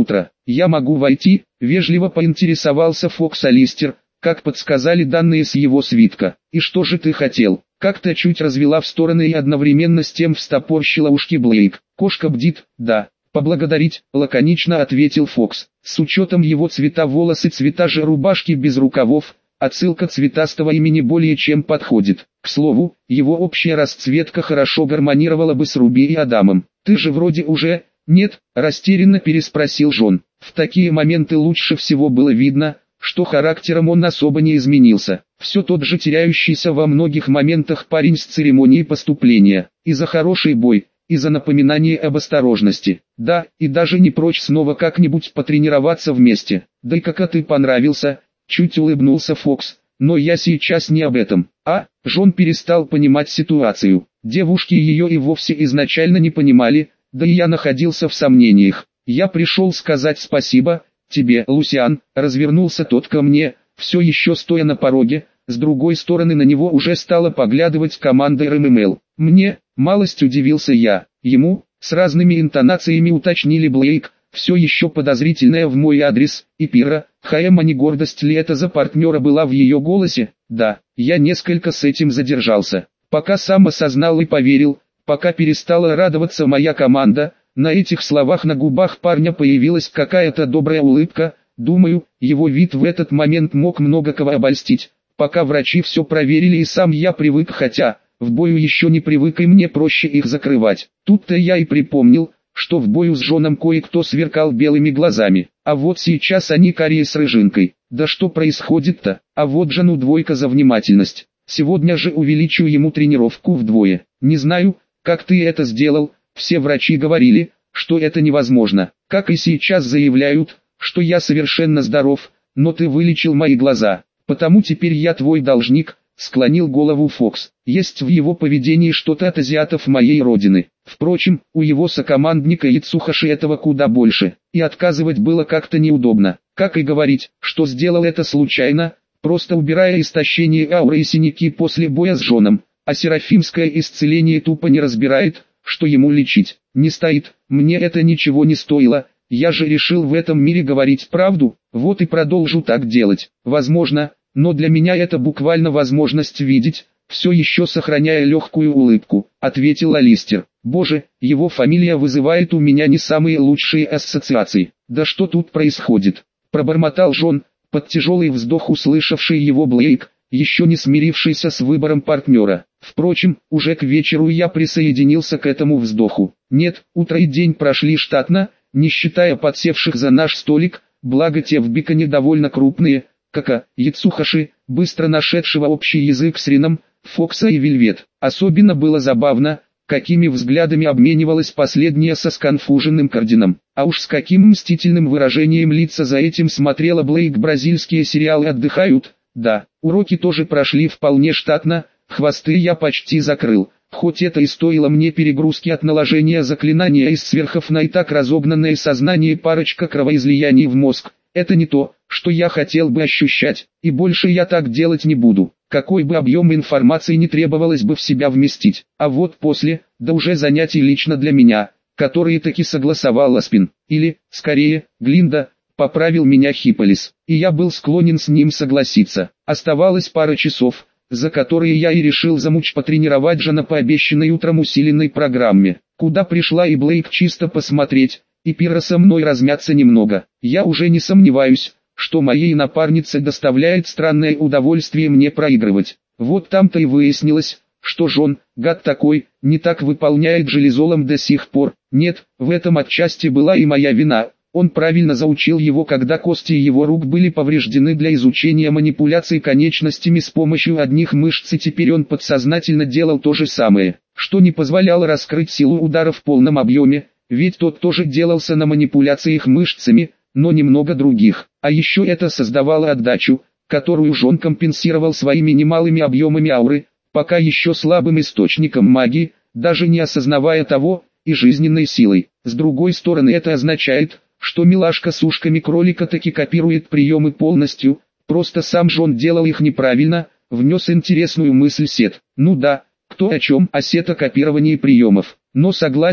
«Я могу войти?» – вежливо поинтересовался Фокс Алистер, как подсказали данные с его свитка. «И что же ты хотел?» Как-то чуть развела в стороны и одновременно с тем встопорщила ушки Блейк. «Кошка бдит, да». «Поблагодарить», — лаконично ответил Фокс. С учетом его цвета волос и цвета же рубашки без рукавов, отсылка цветастого имени более чем подходит. К слову, его общая расцветка хорошо гармонировала бы с Руби и Адамом. «Ты же вроде уже...» «Нет», — растерянно переспросил Джон. В такие моменты лучше всего было видно, что характером он особо не изменился. Все тот же теряющийся во многих моментах парень с церемонии поступления. И за хороший бой, и за напоминание об осторожности. Да, и даже не прочь снова как-нибудь потренироваться вместе. «Да и как ты понравился», — чуть улыбнулся Фокс. «Но я сейчас не об этом». А, Джон перестал понимать ситуацию. Девушки ее и вовсе изначально не понимали, да и я находился в сомнениях. «Я пришел сказать спасибо тебе, Лусиан», — развернулся тот ко мне, все еще стоя на пороге. С другой стороны на него уже стала поглядывать команда эр эм эм эл. «Мне?» — малость удивился я. Ему, с разными интонациями уточнили Блейк, все еще подозрительная в мой адрес, и Пира, Хаэм, а не гордость ли это за партнера была в ее голосе? Да, я несколько с этим задержался. Пока сам осознал и поверил, пока перестала радоваться моя команда. На этих словах на губах парня появилась какая-то добрая улыбка. Думаю, его вид в этот момент мог много кого обольстить. Пока врачи все проверили и сам я привык, хотя в бою еще не привык и мне проще их закрывать. Тут-то я и припомнил, что в бою с Джоном кое-кто сверкал белыми глазами. А вот сейчас они карие с рыжинкой. Да что происходит-то? А вот Джону двойка за внимательность. Сегодня же увеличу ему тренировку вдвое. Не знаю, как ты это сделал. Все врачи говорили, что это невозможно. Как и сейчас заявляют, что я совершенно здоров, но ты вылечил мои глаза. Потому теперь я твой должник, склонил голову Фокс. Есть в его поведении что-то от азиатов моей родины. Впрочем, у его сокомандника Яцухаши этого куда больше, и отказывать было как-то неудобно. Как и говорить, что сделал это случайно, просто убирая истощение ауры и синяки после боя с Джоном. А серафимское исцеление тупо не разбирает, что ему лечить. Не стоит, мне это ничего не стоило. Я же решил в этом мире говорить правду, вот и продолжу так делать. Возможно, но для меня это буквально возможность видеть, все еще сохраняя легкую улыбку, ответил Алистер. Боже, его фамилия вызывает у меня не самые лучшие ассоциации. Да что тут происходит? Пробормотал Джон, под тяжелый вздох услышавший его Блейк, еще не смирившийся с выбором партнера. Впрочем, уже к вечеру я присоединился к этому вздоху. Нет, утро и день прошли штатно, не считая подсевших за наш столик, благо те в Биконе довольно крупные, как Яцухаши, быстро нашедшего общий язык с Рином, Фокса и Вельвет. Особенно было забавно, какими взглядами обменивалась последняя со сконфуженным Кардином. А уж с каким мстительным выражением лица за этим смотрела Блейк. Бразильские сериалы отдыхают. Да, уроки тоже прошли вполне штатно, хвосты я почти закрыл, хоть это и стоило мне перегрузки от наложения заклинания из сверхов на и так разогнанное сознание парочка кровоизлияний в мозг. Это не то, что я хотел бы ощущать, и больше я так делать не буду, какой бы объем информации не требовалось бы в себя вместить. А вот после, да уже занятий лично для меня, которые таки согласовал Аспин, или, скорее, Глинда, поправил меня Хиполис, и я был склонен с ним согласиться. Оставалось пара часов, за которые я и решил замуч потренировать Джона по обещанной утром усиленной программе, куда пришла и Блейк чисто посмотреть, и Пира со мной размяться немного. Я уже не сомневаюсь, что моей напарнице доставляет странное удовольствие мне проигрывать. Вот там-то и выяснилось, что Джон, гад такой, не так выполняет железолом до сих пор. Нет, в этом отчасти была и моя вина. Он правильно заучил его, когда кости его рук были повреждены для изучения манипуляций конечностями с помощью одних мышц, и теперь он подсознательно делал то же самое, что не позволяло раскрыть силу удара в полном объеме, ведь тот тоже делался на манипуляциях мышцами, но немного других. А еще это создавало отдачу, которую Джон компенсировал своими немалыми объемами ауры, пока еще слабым источником магии, даже не осознавая того, и жизненной силой. С другой стороны, это означает, что милашка с ушками кролика таки копирует приемы полностью, просто сам Джон делал их неправильно, внес интересную мысль Сет. Ну да, кто о чем, а Сет о копировании приемов. Но согласен,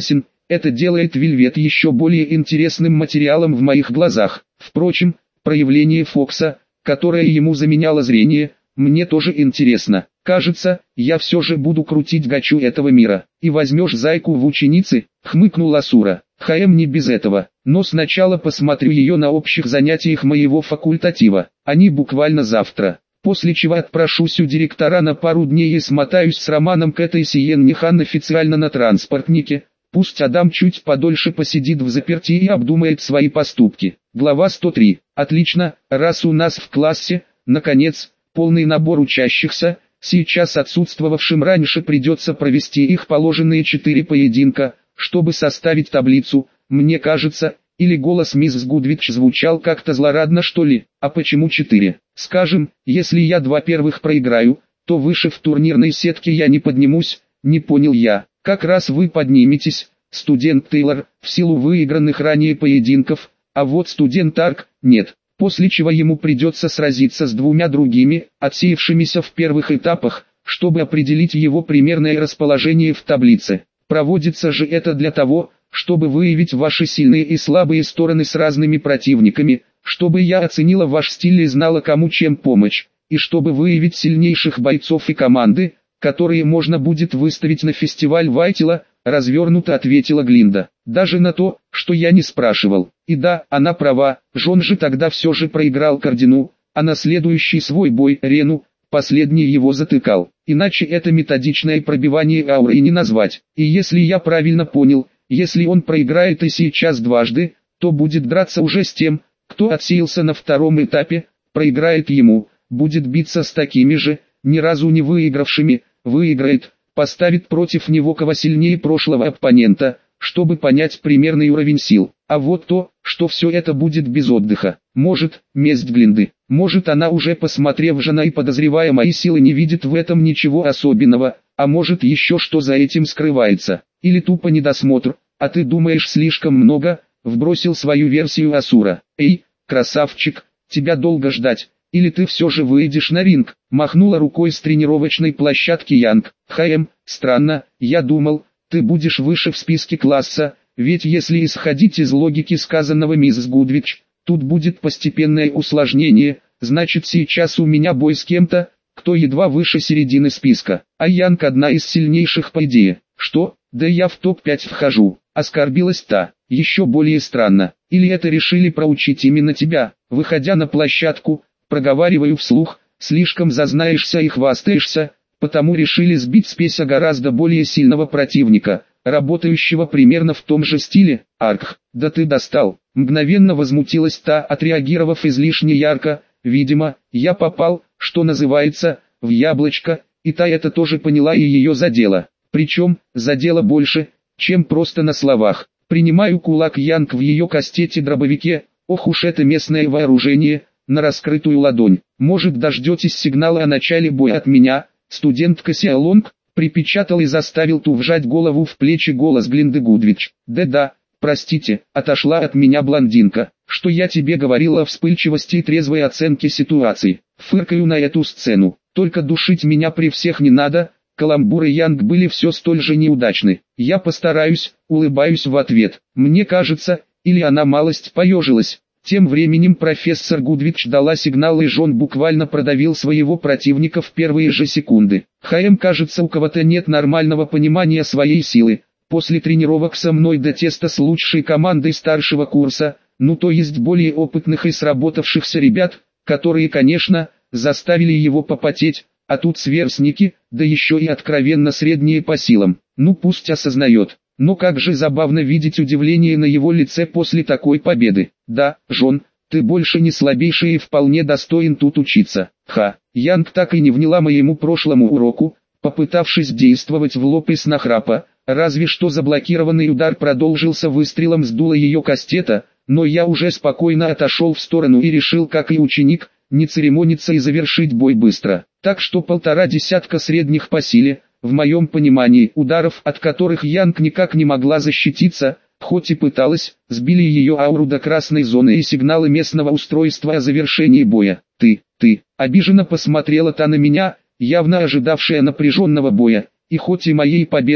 Это делает Вельвет еще более интересным материалом в моих глазах. Впрочем, проявление Фокса, которое ему заменяло зрение, мне тоже интересно. Кажется, я все же буду крутить гачу этого мира. И возьмешь зайку в ученицы, хмыкнул Асура. ХМ не без этого, но сначала посмотрю ее на общих занятиях моего факультатива. Они буквально завтра. После чего отпрошусь у директора на пару дней и смотаюсь с Романом к этой Сиен Нихан официально на транспортнике. Пусть Адам чуть подольше посидит в заперти и обдумает свои поступки. Глава сто три. Отлично, раз у нас в классе, наконец, полный набор учащихся, сейчас отсутствовавшим раньше придется провести их положенные четыре поединка, чтобы составить таблицу, мне кажется, или голос мисс Гудвич звучал как-то злорадно что ли, а почему четыре? Скажем, если я два первых проиграю, то выше в турнирной сетке я не поднимусь, не понял я. Как раз вы подниметесь, студент Тейлор, в силу выигранных ранее поединков, а вот студент Арк, нет. После чего ему придется сразиться с двумя другими, отсеявшимися в первых этапах, чтобы определить его примерное расположение в таблице. Проводится же это для того, чтобы выявить ваши сильные и слабые стороны с разными противниками, чтобы я оценила ваш стиль и знала кому чем помочь, и чтобы выявить сильнейших бойцов и команды, которые можно будет выставить на фестиваль Вайтила, развернуто ответила Глинда. Даже на то, что я не спрашивал. И да, она права, Жон же тогда все же проиграл Кардину, а на следующий свой бой Рену, последний его затыкал. Иначе это методичное пробивание ауры и не назвать. И если я правильно понял, если он проиграет и сейчас дважды, то будет драться уже с тем, кто отсеялся на втором этапе, проиграет ему, будет биться с такими же, ни разу не выигравшими, выиграет, поставит против него кого сильнее прошлого оппонента, чтобы понять примерный уровень сил. А вот то, что все это будет без отдыха. Может, месть Глинды. Может, она уже посмотрев жена и подозревая мои силы не видит в этом ничего особенного, а может еще что за этим скрывается. Или тупо недосмотр, а ты думаешь слишком много, вбросил свою версию Асура. Эй, красавчик, тебя долго ждать. Или ты все же выйдешь на ринг, махнула рукой с тренировочной площадки Янг. ХМ, странно, я думал, ты будешь выше в списке класса, ведь если исходить из логики сказанного мисс Гудвич, тут будет постепенное усложнение, значит сейчас у меня бой с кем-то, кто едва выше середины списка, а Янг одна из сильнейших по идее. Что? Да я в топ пять вхожу, оскорбилась та. Еще более странно, или это решили проучить именно тебя, выходя на площадку, проговариваю вслух, слишком зазнаешься и хвастаешься, потому решили сбить спеся гораздо более сильного противника, работающего примерно в том же стиле. Арк, да ты достал, мгновенно возмутилась та, отреагировав излишне ярко, видимо, я попал, что называется, в яблочко, и та это тоже поняла и ее задело, причем, задело больше, чем просто на словах. Принимаю кулак Янг в ее кастете-дробовике, ох уж это местное вооружение, на раскрытую ладонь. Может, дождетесь сигнала о начале боя от меня? Студентка Сиалонг припечатал и заставил ту вжать голову в плечи голос Глинды Гудвич. Да-да, простите, отошла от меня блондинка, что я тебе говорила о вспыльчивости и трезвой оценке ситуации. Фыркаю на эту сцену, только душить меня при всех не надо. Каламбуры Янг были все столь же неудачны. Я постараюсь, улыбаюсь в ответ. Мне кажется, или она малость поежилась. Тем временем профессор Гудвич дала сигнал, и Жон буквально продавил своего противника в первые же секунды. ХМ, кажется, у кого-то нет нормального понимания своей силы. После тренировок со мной до теста с лучшей командой старшего курса, ну то есть более опытных и сработавшихся ребят, которые, конечно, заставили его попотеть, а тут сверстники, да еще и откровенно средние по силам. Ну пусть осознает. Но как же забавно видеть удивление на его лице после такой победы. Да, Жон, ты больше не слабейший и вполне достоин тут учиться. Ха, Янг так и не вняла моему прошлому уроку, попытавшись действовать в лоб и с нахрапа, разве что заблокированный удар продолжился выстрелом с дула ее кастета, но я уже спокойно отошел в сторону и решил, как и ученик, не церемониться и завершить бой быстро. Так что полтора десятка средних по силе, в моем понимании, ударов, от которых Янг никак не могла защититься, хоть и пыталась, сбили ее ауру до красной зоны и сигналы местного устройства о завершении боя. Ты, ты, обиженно посмотрела та на меня, явно ожидавшая напряженного боя, и хоть и моей победы,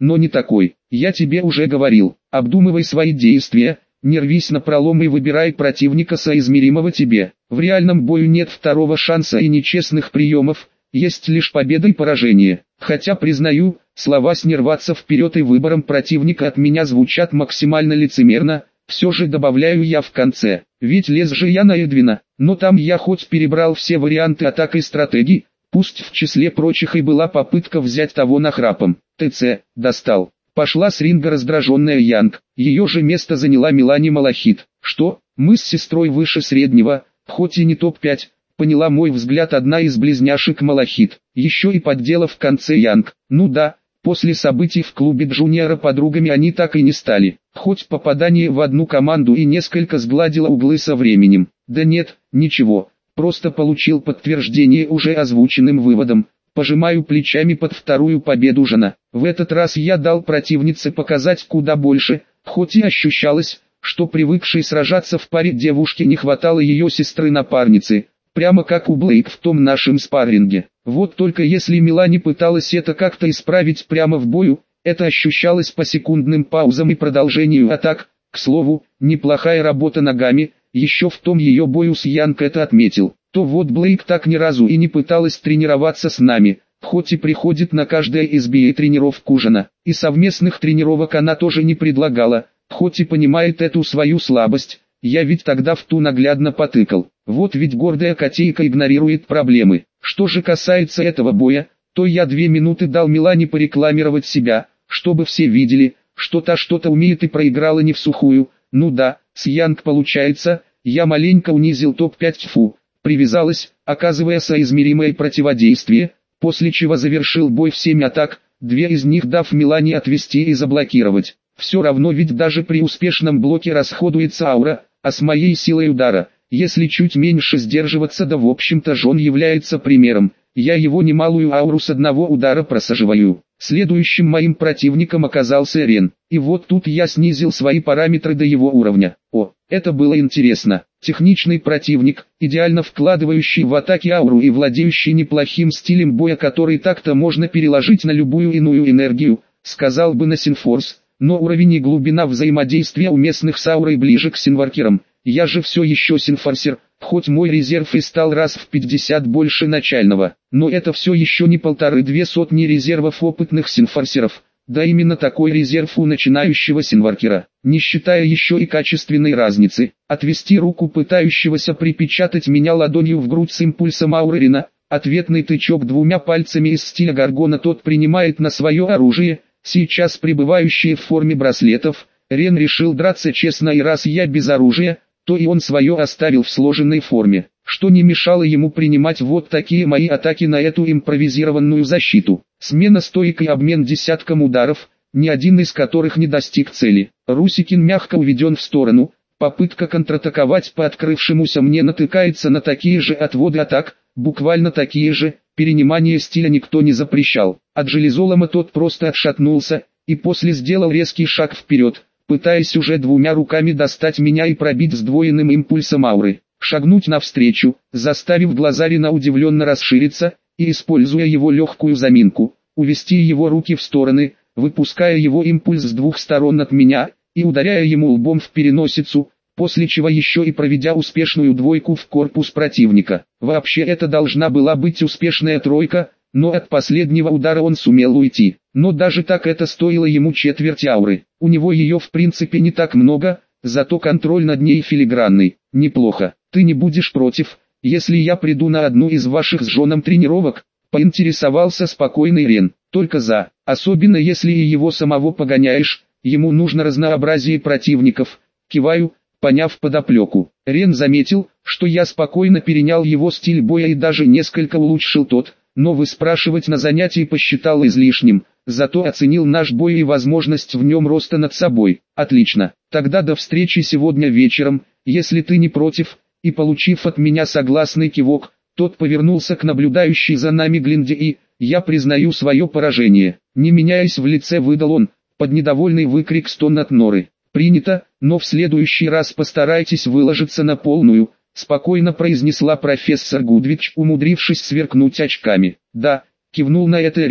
но не такой. Я тебе уже говорил, обдумывай свои действия, не рвись напролом и выбирай противника соизмеримого тебе. В реальном бою нет второго шанса и нечестных приемов, есть лишь победа и поражение. Хотя, признаю, слова «с не рваться вперед» и выбором противника от меня звучат максимально лицемерно, все же добавляю я в конце. Ведь лез же я на Эдвина, но там я хоть перебрал все варианты атак и стратегий, пусть в числе прочих и была попытка взять того нахрапом. ТЦ, достал. Пошла с ринга раздраженная Янг, ее же место заняла Мелани Малахит. Что, мы с сестрой выше среднего, хоть и не топ пять, поняла мой взгляд одна из близняшек Малахит. Еще и поддела в конце Янг. Ну да, после событий в клубе Джуниора подругами они так и не стали. Хоть попадание в одну команду и несколько сгладило углы со временем. Да нет, ничего, просто получил подтверждение уже озвученным выводом. Пожимаю плечами под вторую победу жена. В этот раз я дал противнице показать куда больше, хоть и ощущалось, что привыкшей сражаться в паре девушке не хватало ее сестры-напарницы, прямо как у Блейк в том нашем спарринге. Вот только если Мелани пыталась это как-то исправить прямо в бою, это ощущалось по секундным паузам и продолжению атак. К слову, неплохая работа ногами, еще в том ее бою с Янг это отметил. То вот Блейк так ни разу и не пыталась тренироваться с нами, хоть и приходит на каждое из би эй тренировку жена, и совместных тренировок она тоже не предлагала, хоть и понимает эту свою слабость, я ведь тогда в ту наглядно потыкал. Вот ведь гордая котейка игнорирует проблемы. Что же касается этого боя, то я две минуты дал Мелани порекламировать себя, чтобы все видели, что та что-то умеет и проиграла не в сухую. Ну да, с Янг получается, я маленько унизил топ пять ТФУ. Привязалась, оказывая соизмеримое противодействие, после чего завершил бой в семь атак, две из них дав Мелани отвести и заблокировать. Все равно ведь даже при успешном блоке расходуется аура, а с моей силой удара, если чуть меньше сдерживаться, да в общем-то Жон является примером, я его немалую ауру с одного удара просаживаю. Следующим моим противником оказался Рен, и вот тут я снизил свои параметры до его уровня. О, это было интересно. Техничный противник, идеально вкладывающий в атаки ауру и владеющий неплохим стилем боя, который так-то можно переложить на любую иную энергию, сказал бы на Синфорс, но уровень и глубина взаимодействия у местных с аурой ближе к синваркерам. Я же все еще синфорсер, хоть мой резерв и стал раз в пятьдесят больше начального, но это все еще не полторы-две сотни резервов опытных синфорсеров. Да именно такой резерв у начинающего синваркера, не считая еще и качественной разницы. Отвести руку пытающегося припечатать меня ладонью в грудь с импульсом ауры Рена, ответный тычок двумя пальцами из стиля Гаргона тот принимает на свое оружие, сейчас пребывающее в форме браслетов. Рен решил драться честно, и раз я без оружия, то и он свое оставил в сложенной форме, что не мешало ему принимать вот такие мои атаки на эту импровизированную защиту. Смена стойк и обмен десятком ударов, ни один из которых не достиг цели. Русикин мягко уведен в сторону, попытка контратаковать по открывшемуся мне натыкается на такие же отводы атак, буквально такие же, перенимание стиля никто не запрещал. От железолома тот просто отшатнулся, и после сделал резкий шаг вперед, пытаясь уже двумя руками достать меня и пробить сдвоенным импульсом ауры. Шагнуть навстречу, заставив глаза Рена удивленно расшириться, и используя его легкую заминку, увести его руки в стороны, выпуская его импульс с двух сторон от меня, и ударяя ему лбом в переносицу, после чего еще и проведя успешную двойку в корпус противника. Вообще это должна была быть успешная тройка, но от последнего удара он сумел уйти. Но даже так это стоило ему четверть ауры. У него ее в принципе не так много, зато контроль над ней филигранный. Неплохо. Ты не будешь против, если я приду на одну из ваших с Жоном тренировок? Поинтересовался спокойный Рен. Только за, особенно если и его самого погоняешь, ему нужно разнообразие противников. Киваю, поняв подоплеку. Рен заметил, что я спокойно перенял его стиль боя и даже несколько улучшил тот, но выспрашивать на занятии посчитал излишним, зато оценил наш бой и возможность в нем роста над собой. Отлично, тогда до встречи сегодня вечером, если ты не против. И получив от меня согласный кивок, тот повернулся к наблюдающей за нами Глинде и, я признаю свое поражение, не меняясь в лице выдал он, под недовольный выкрик стон от Норы. Принято, но в следующий раз постарайтесь выложиться на полную, спокойно произнесла профессор Гудвич, умудрившись сверкнуть очками. Да, кивнул на это Рен,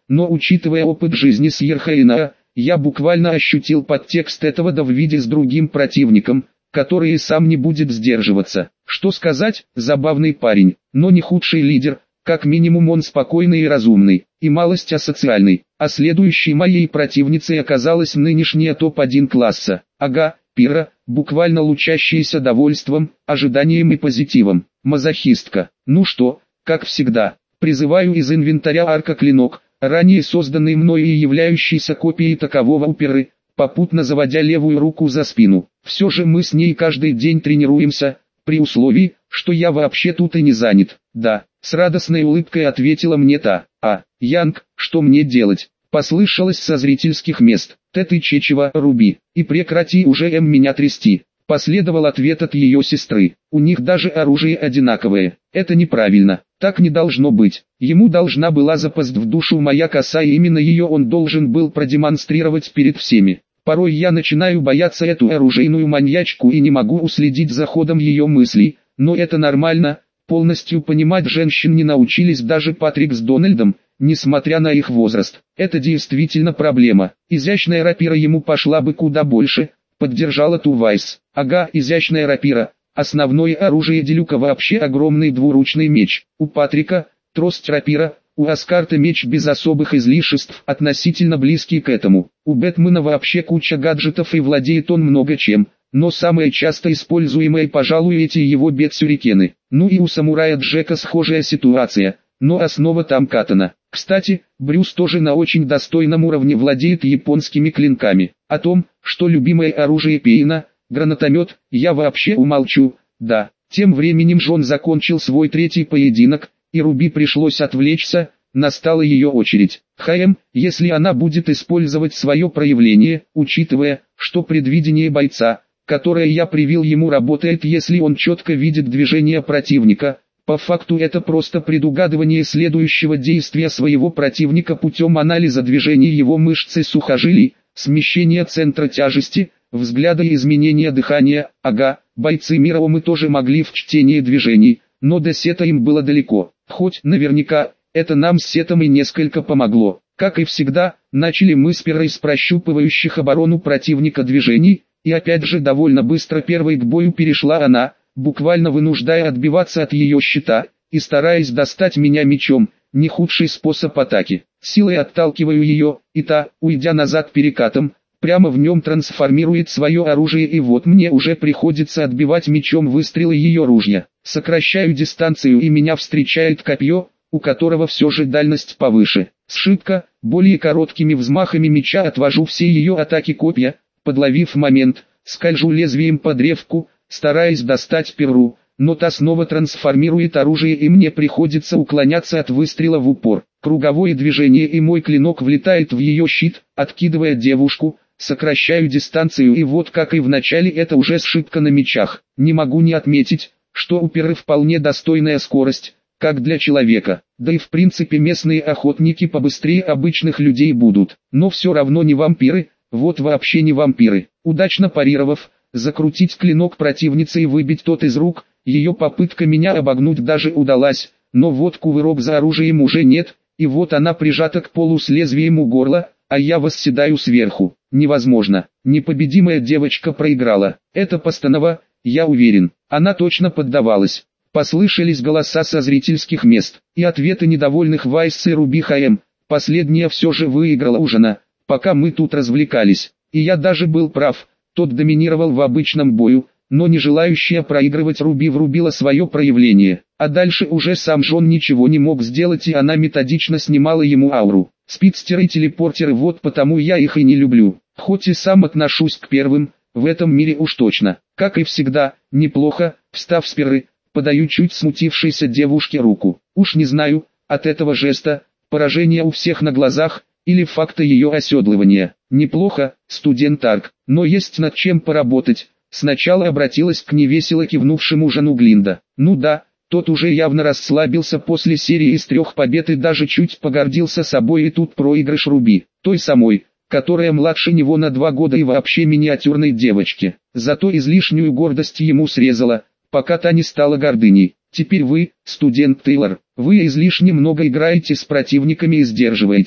но учитывая опыт жизни с Ерхаина, я буквально ощутил подтекст этого да в виде с другим противником, который и сам не будет сдерживаться. Что сказать, забавный парень, но не худший лидер, как минимум он спокойный и разумный, и малость асоциальный. А следующей моей противницей оказалась нынешняя топ один класса. Ага, Пира, буквально лучащаяся довольством, ожиданием и позитивом. Мазохистка. Ну что, как всегда, призываю из инвентаря арка-клинок, ранее созданный мной и являющийся копией такового у Пиры, попутно заводя левую руку за спину. Все же мы с ней каждый день тренируемся, при условии, что я вообще тут и не занят. Да, с радостной улыбкой ответила мне та. А, Янг, что мне делать? Послышалось со зрительских мест. Ты ты чечева, Руби, и прекрати уже эм меня трясти. Последовал ответ от ее сестры. У них даже оружие одинаковое. Это неправильно. Так не должно быть. Ему должна была запасть в душу моя коса, и именно ее он должен был продемонстрировать перед всеми. Порой я начинаю бояться эту оружейную маньячку и не могу уследить за ходом ее мыслей, но это нормально. Полностью понимать женщин не научились даже Патрик с Дональдом, несмотря на их возраст. Это действительно проблема. Изящная рапира ему пошла бы куда больше, поддержала Тувайс. Ага, изящная рапира. Основное оружие Делюка вообще огромный двуручный меч. У Патрика трость рапира, у Аскарта меч без особых излишеств, относительно близкий к этому. У Бэтмена вообще куча гаджетов и владеет он много чем. Но самое часто используемое, пожалуй, эти его бет-сюрикены. Ну и у самурая Джека схожая ситуация, но основа там катана. Кстати, Брюс тоже на очень достойном уровне владеет японскими клинками. О том, что любимое оружие Пейна, гранатомет, я вообще умолчу. Да, тем временем Джон закончил свой третий поединок, и Руби пришлось отвлечься, настала ее очередь. ХМ, если она будет использовать свое проявление, учитывая, что предвидение бойца, которое я привил ему, работает, если он четко видит движение противника. По факту это просто предугадывание следующего действия своего противника путем анализа движений его мышц и сухожилий, смещения центра тяжести, взгляда и изменения дыхания. Ага, бойцы Мирово мы тоже могли в чтении движений, но до сета им было далеко. Хоть наверняка, это нам с сетом и несколько помогло. Как и всегда, начали мы с Пирой с прощупывающих оборону противника движений, и опять же довольно быстро первой к бою перешла она, буквально вынуждая отбиваться от ее щита, и стараясь достать меня мечом, не худший способ атаки. Силой отталкиваю ее, и та, уйдя назад перекатом, прямо в нем трансформирует свое оружие, и вот мне уже приходится отбивать мечом выстрелы ее ружья. Сокращаю дистанцию, и меня встречает копье, у которого все же дальность повыше. Сшибка, более короткими взмахами меча отвожу все ее атаки копья, подловив момент, скольжу лезвием по древку, стараясь достать Пиру, но та снова трансформирует оружие, и мне приходится уклоняться от выстрела в упор. Круговое движение, и мой клинок влетает в ее щит, откидывая девушку. Сокращаю дистанцию, и вот как и в начале, это уже сшибка на мечах. Не могу не отметить, что у Пиры вполне достойная скорость, как для человека. Да и в принципе местные охотники побыстрее обычных людей будут. Но все равно не вампиры, вот вообще не вампиры. Удачно парировав, закрутить клинок противницы и выбить тот из рук, ее попытка меня обогнуть даже удалась, но вот кувырок за оружием уже нет, и вот она прижата к полу с лезвием у горла, а я восседаю сверху. Невозможно, непобедимая девочка проиграла. Это постанова, я уверен, она точно поддавалась. Послышались голоса со зрительских мест, и ответы недовольных Вайс и Руби ХМ. Последняя все же выиграла ужина, пока мы тут развлекались, и я даже был прав. Тот доминировал в обычном бою, но не желающая проигрывать Руби врубила свое проявление, а дальше уже сам Джон ничего не мог сделать, и она методично снимала ему ауру. Спидстеры и телепортеры, вот потому я их и не люблю, хоть и сам отношусь к первым, в этом мире уж точно. Как и всегда, неплохо, встав с Пиры, подаю чуть смутившейся девушке руку. Уж не знаю, от этого жеста, поражение у всех на глазах, или факта ее оседлывания. Неплохо, студент Арк, но есть над чем поработать. Сначала обратилась к невесело кивнувшему Жану Глинда. Ну да, тот уже явно расслабился после серии из трех побед и даже чуть погордился собой, и тут проигрыш Руби, той самой, которая младше него на два года и вообще миниатюрной девочке. Зато излишнюю гордость ему срезала, пока та не стала гордыней. Теперь вы, студент Тейлор, вы излишне много играете с противниками и сдерживаетесь.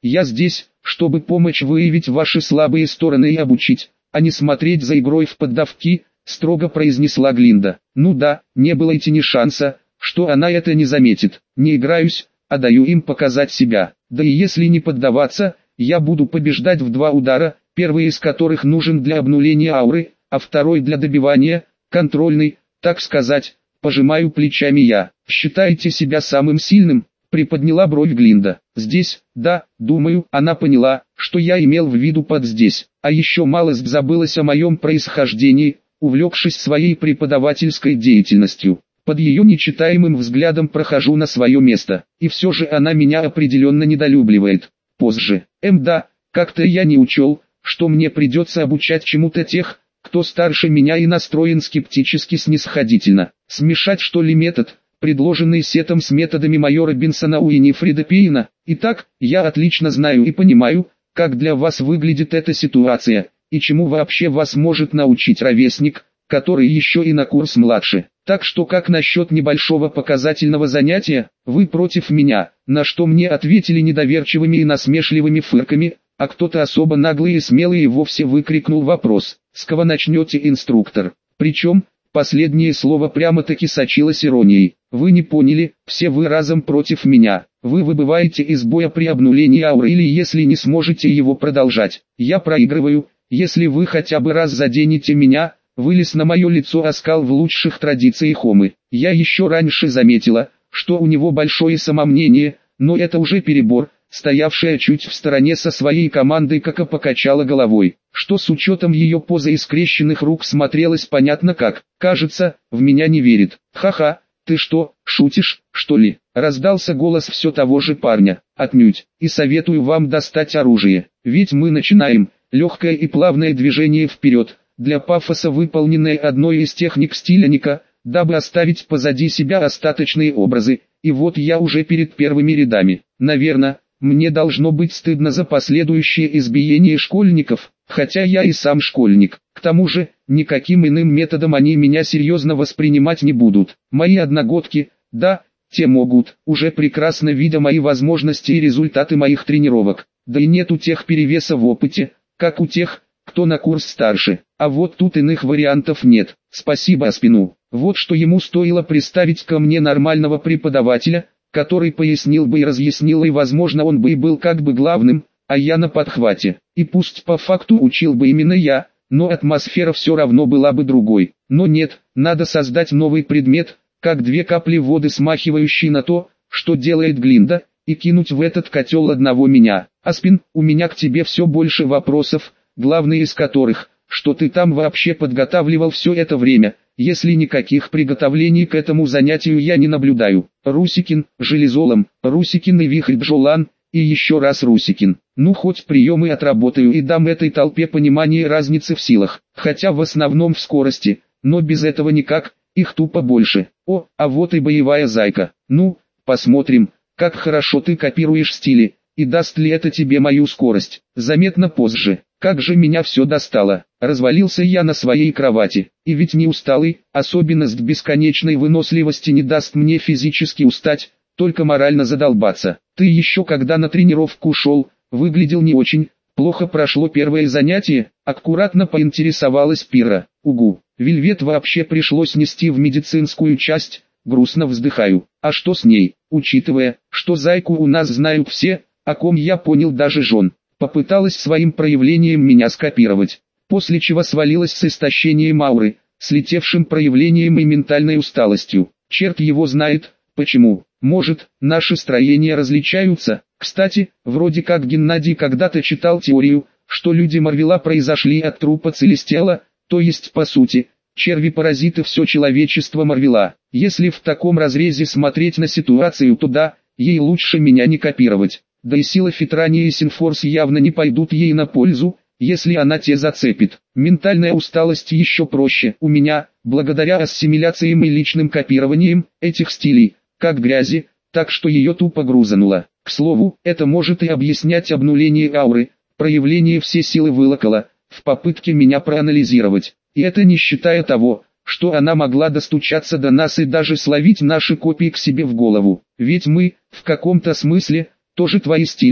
Я здесь, чтобы помочь выявить ваши слабые стороны и обучить, а не смотреть за игрой в поддавки», — строго произнесла Глинда. «Ну да, не было и тени шанса, что она это не заметит. Не играюсь, а даю им показать себя. Да и если не поддаваться, я буду побеждать в два удара, первый из которых нужен для обнуления ауры, а второй для добивания, контрольный, так сказать». Пожимаю плечами я. «Считаете себя самым сильным?» — приподняла бровь Глинда. «Здесь, да, думаю, она поняла, что я имел в виду под здесь, а еще малость забылась о моем происхождении, увлекшись своей преподавательской деятельностью. Под ее нечитаемым взглядом прохожу на свое место, и все же она меня определенно недолюбливает. Позже, эм да, как-то я не учел, что мне придется обучать чему-то тех, кто старше меня и настроен скептически снисходительно. Смешать что ли метод, предложенный Сетом с методами майора Бенсона Уинифрида Пейна? Итак, я отлично знаю и понимаю, как для вас выглядит эта ситуация, и чему вообще вас может научить ровесник, который еще и на курс младше. Так что как насчет небольшого показательного занятия? Вы против меня?» На что мне ответили недоверчивыми и насмешливыми фырками, а кто-то особо наглый и смелый и вовсе выкрикнул вопрос: «С кого начнете, инструктор?» Причем, последнее слово прямо-таки сочилось иронией. «Вы не поняли, все вы разом против меня. Вы выбываете из боя при обнулении ауры или если не сможете его продолжать. Я проигрываю, если вы хотя бы раз заденете меня». Вылез на мое лицо оскал в лучших традициях Омы. Я еще раньше заметила, что у него большое самомнение, но это уже перебор. Стоявшая чуть в стороне со своей командой Коко покачала головой, что с учетом ее позы и скрещенных рук смотрелось понятно как. «Кажется, в меня не верит». «Ха-ха, ты что, шутишь, что ли?» Раздался голос все того же парня. «Отнюдь, и советую вам достать оружие, ведь мы начинаем». Легкое и плавное движение вперед, для пафоса выполненное одной из техник стиляника, дабы оставить позади себя остаточные образы, и вот я уже перед первыми рядами. Наверное, мне должно быть стыдно за последующее избиение школьников, хотя я и сам школьник. К тому же, никаким иным методом они меня серьезно воспринимать не будут. Мои одногодки, да, те могут, уже прекрасно видя мои возможности и результаты моих тренировок. Да и нет у тех перевеса в опыте, как у тех, кто на курс старше. А вот тут иных вариантов нет. Спасибо Аспину. Вот что ему стоило приставить ко мне нормального преподавателя, который пояснил бы и разъяснил, и возможно он бы и был как бы главным, а я на подхвате. И пусть по факту учил бы именно я, но атмосфера все равно была бы другой. Но нет, надо создать новый предмет, как две капли воды, смахивающие на то, что делает Глинда, и кинуть в этот котел одного меня. Аспин, у меня к тебе все больше вопросов, главный из которых, что ты там вообще подготавливал все это время, если никаких приготовлений к этому занятию я не наблюдаю. Русикин, Железолом, Русикин и Вихрь Бжолан, и еще раз Русикин. Ну хоть приемы отработаю и дам этой толпе понимание разницы в силах, хотя в основном в скорости, но без этого никак, их тупо больше. О, а вот и боевая зайка. Ну, посмотрим, как хорошо ты копируешь стили, и даст ли это тебе мою скорость. Заметно позже. Как же меня все достало. Развалился я на своей кровати. И ведь не усталый, особенность бесконечной выносливости не даст мне физически устать, только морально задолбаться. Ты еще когда на тренировку шел, выглядел не очень. Плохо прошло первое занятие, аккуратно поинтересовалась Пира. Угу, Вельвет вообще пришлось нести в медицинскую часть, грустно вздыхаю. А что с ней, учитывая, что зайку у нас знают все, о ком я понял даже жен. Попыталась своим проявлением меня скопировать, после чего свалилась с истощением ауры, слетевшим проявлением и ментальной усталостью. Черт его знает, почему. Может, наши строения различаются. Кстати, вроде как Геннадий когда-то читал теорию, что люди Марвела произошли от трупа Целестиала, то есть по сути, черви-паразиты все человечество Марвела. Если в таком разрезе смотреть на ситуацию, то да, ей лучше меня не копировать. Да и сила Фитрания и Синфорс явно не пойдут ей на пользу, если она те зацепит. Ментальная усталость еще проще. У меня, благодаря ассимиляциям и личным копированиям этих стилей, как грязи, так что ее тупо грузануло. К слову, это может и объяснять обнуление ауры, проявление всей силы Вылокола, в попытке меня проанализировать. И это не считая того, что она могла достучаться до нас и даже словить наши копии к себе в голову. Ведь мы, в каком-то смысле, тоже твои стили,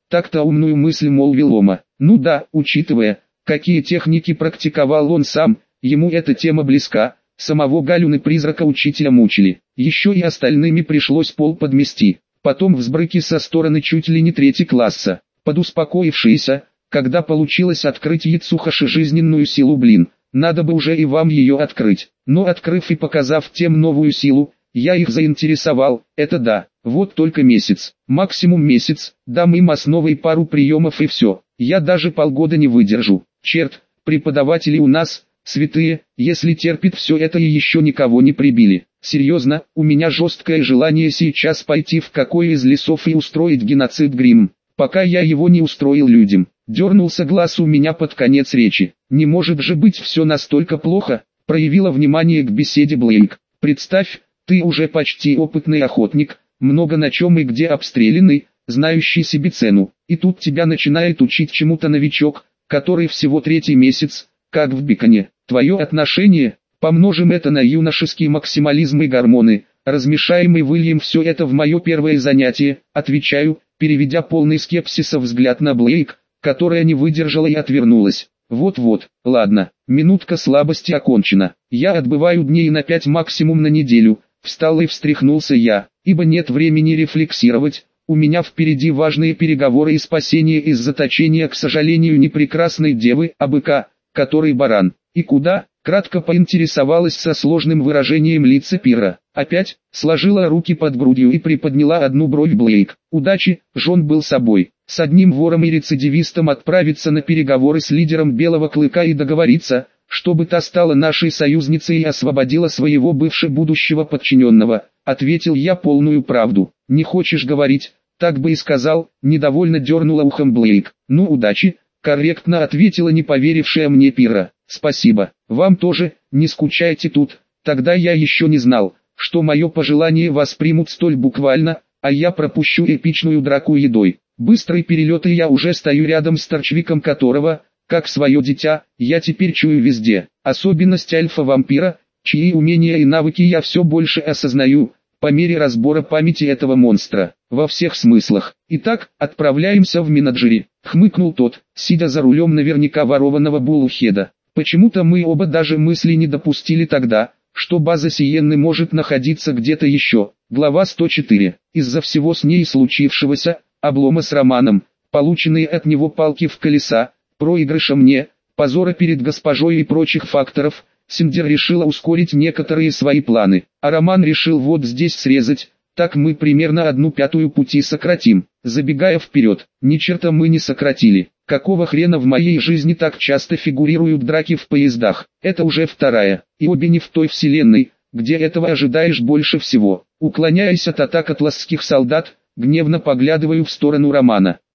Так-то умную мысль молвил Ома. Ну да, учитывая, какие техники практиковал он сам, ему эта тема близка. Самого Галюны призрака учителя мучили. Еще и остальными пришлось пол подмести. Потом взбрыки со стороны чуть ли не третий класса. Подуспокоившиеся, когда получилось открыть Яцухаши жизненную силу, блин, надо бы уже и вам ее открыть. Но открыв и показав тем новую силу, я их заинтересовал, это да. Вот только месяц, максимум месяц, дам им основой пару приемов и все. Я даже полгода не выдержу. Черт, преподаватели у нас, святые, если терпит все это и еще никого не прибили. Серьезно, у меня жесткое желание сейчас пойти в какой из лесов и устроить геноцид Гримм, пока я его не устроил людям. Дернулся глаз у меня под конец речи. Не может же быть все настолько плохо, проявила внимание к беседе Блейк. Представь, ты уже почти опытный охотник, много на чем и где обстрелянный, знающий себе цену, и тут тебя начинает учить чему-то новичок, который всего третий месяц, как в Биконе. Твое отношение, помножим это на юношеский максимализм и гормоны, размешаем и выльем все это в мое первое занятие, отвечаю, переведя полный скепсиса взгляд на Блейк, которая не выдержала и отвернулась. Вот-вот, ладно, минутка слабости окончена. Я отбываю дней на пять, максимум на неделю. Встал и встряхнулся я, ибо нет времени рефлексировать. У меня впереди важные переговоры и спасение из заточения, к сожалению, не прекрасной девы, а быка, который баран. И куда? Кратко поинтересовалась со сложным выражением лица Пира. Опять, сложила руки под грудью и приподняла одну бровь Блейк. Удачи, Жон был собой. С одним вором и рецидивистом отправиться на переговоры с лидером Белого Клыка и договориться, чтобы та стала нашей союзницей и освободила своего бывшего будущего подчиненного. Ответил я полную правду. Не хочешь говорить? Так бы и сказал, недовольно дернула ухом Блейк. Ну удачи, корректно ответила не поверившая мне Пира. Спасибо, вам тоже, не скучайте тут. Тогда я еще не знал, что мое пожелание воспримут столь буквально, а я пропущу эпичную драку едой. Быстрый перелет, и я уже стою рядом с торчвиком, которого, как свое дитя, я теперь чую везде. Особенность альфа-вампира, чьи умения и навыки я все больше осознаю, по мере разбора памяти этого монстра, во всех смыслах. Итак, отправляемся в Минаджири, хмыкнул тот, сидя за рулем наверняка ворованного Буллхеда. Почему-то мы оба даже мысли не допустили тогда, что база Сиенны может находиться где-то еще. Глава сто четыре. Из-за всего с ней случившегося, облома с Романом, полученные от него палки в колеса, проигрыша мне, позора перед госпожой и прочих факторов, Синдер решила ускорить некоторые свои планы, а Роман решил вот здесь срезать, так мы примерно одну пятую пути сократим. Забегая вперед, ни черта мы не сократили. Какого хрена в моей жизни так часто фигурируют драки в поездах? Это уже вторая, и обе не в той вселенной, где этого ожидаешь больше всего. Уклоняясь от атак атласских солдат, гневно поглядываю в сторону Романа.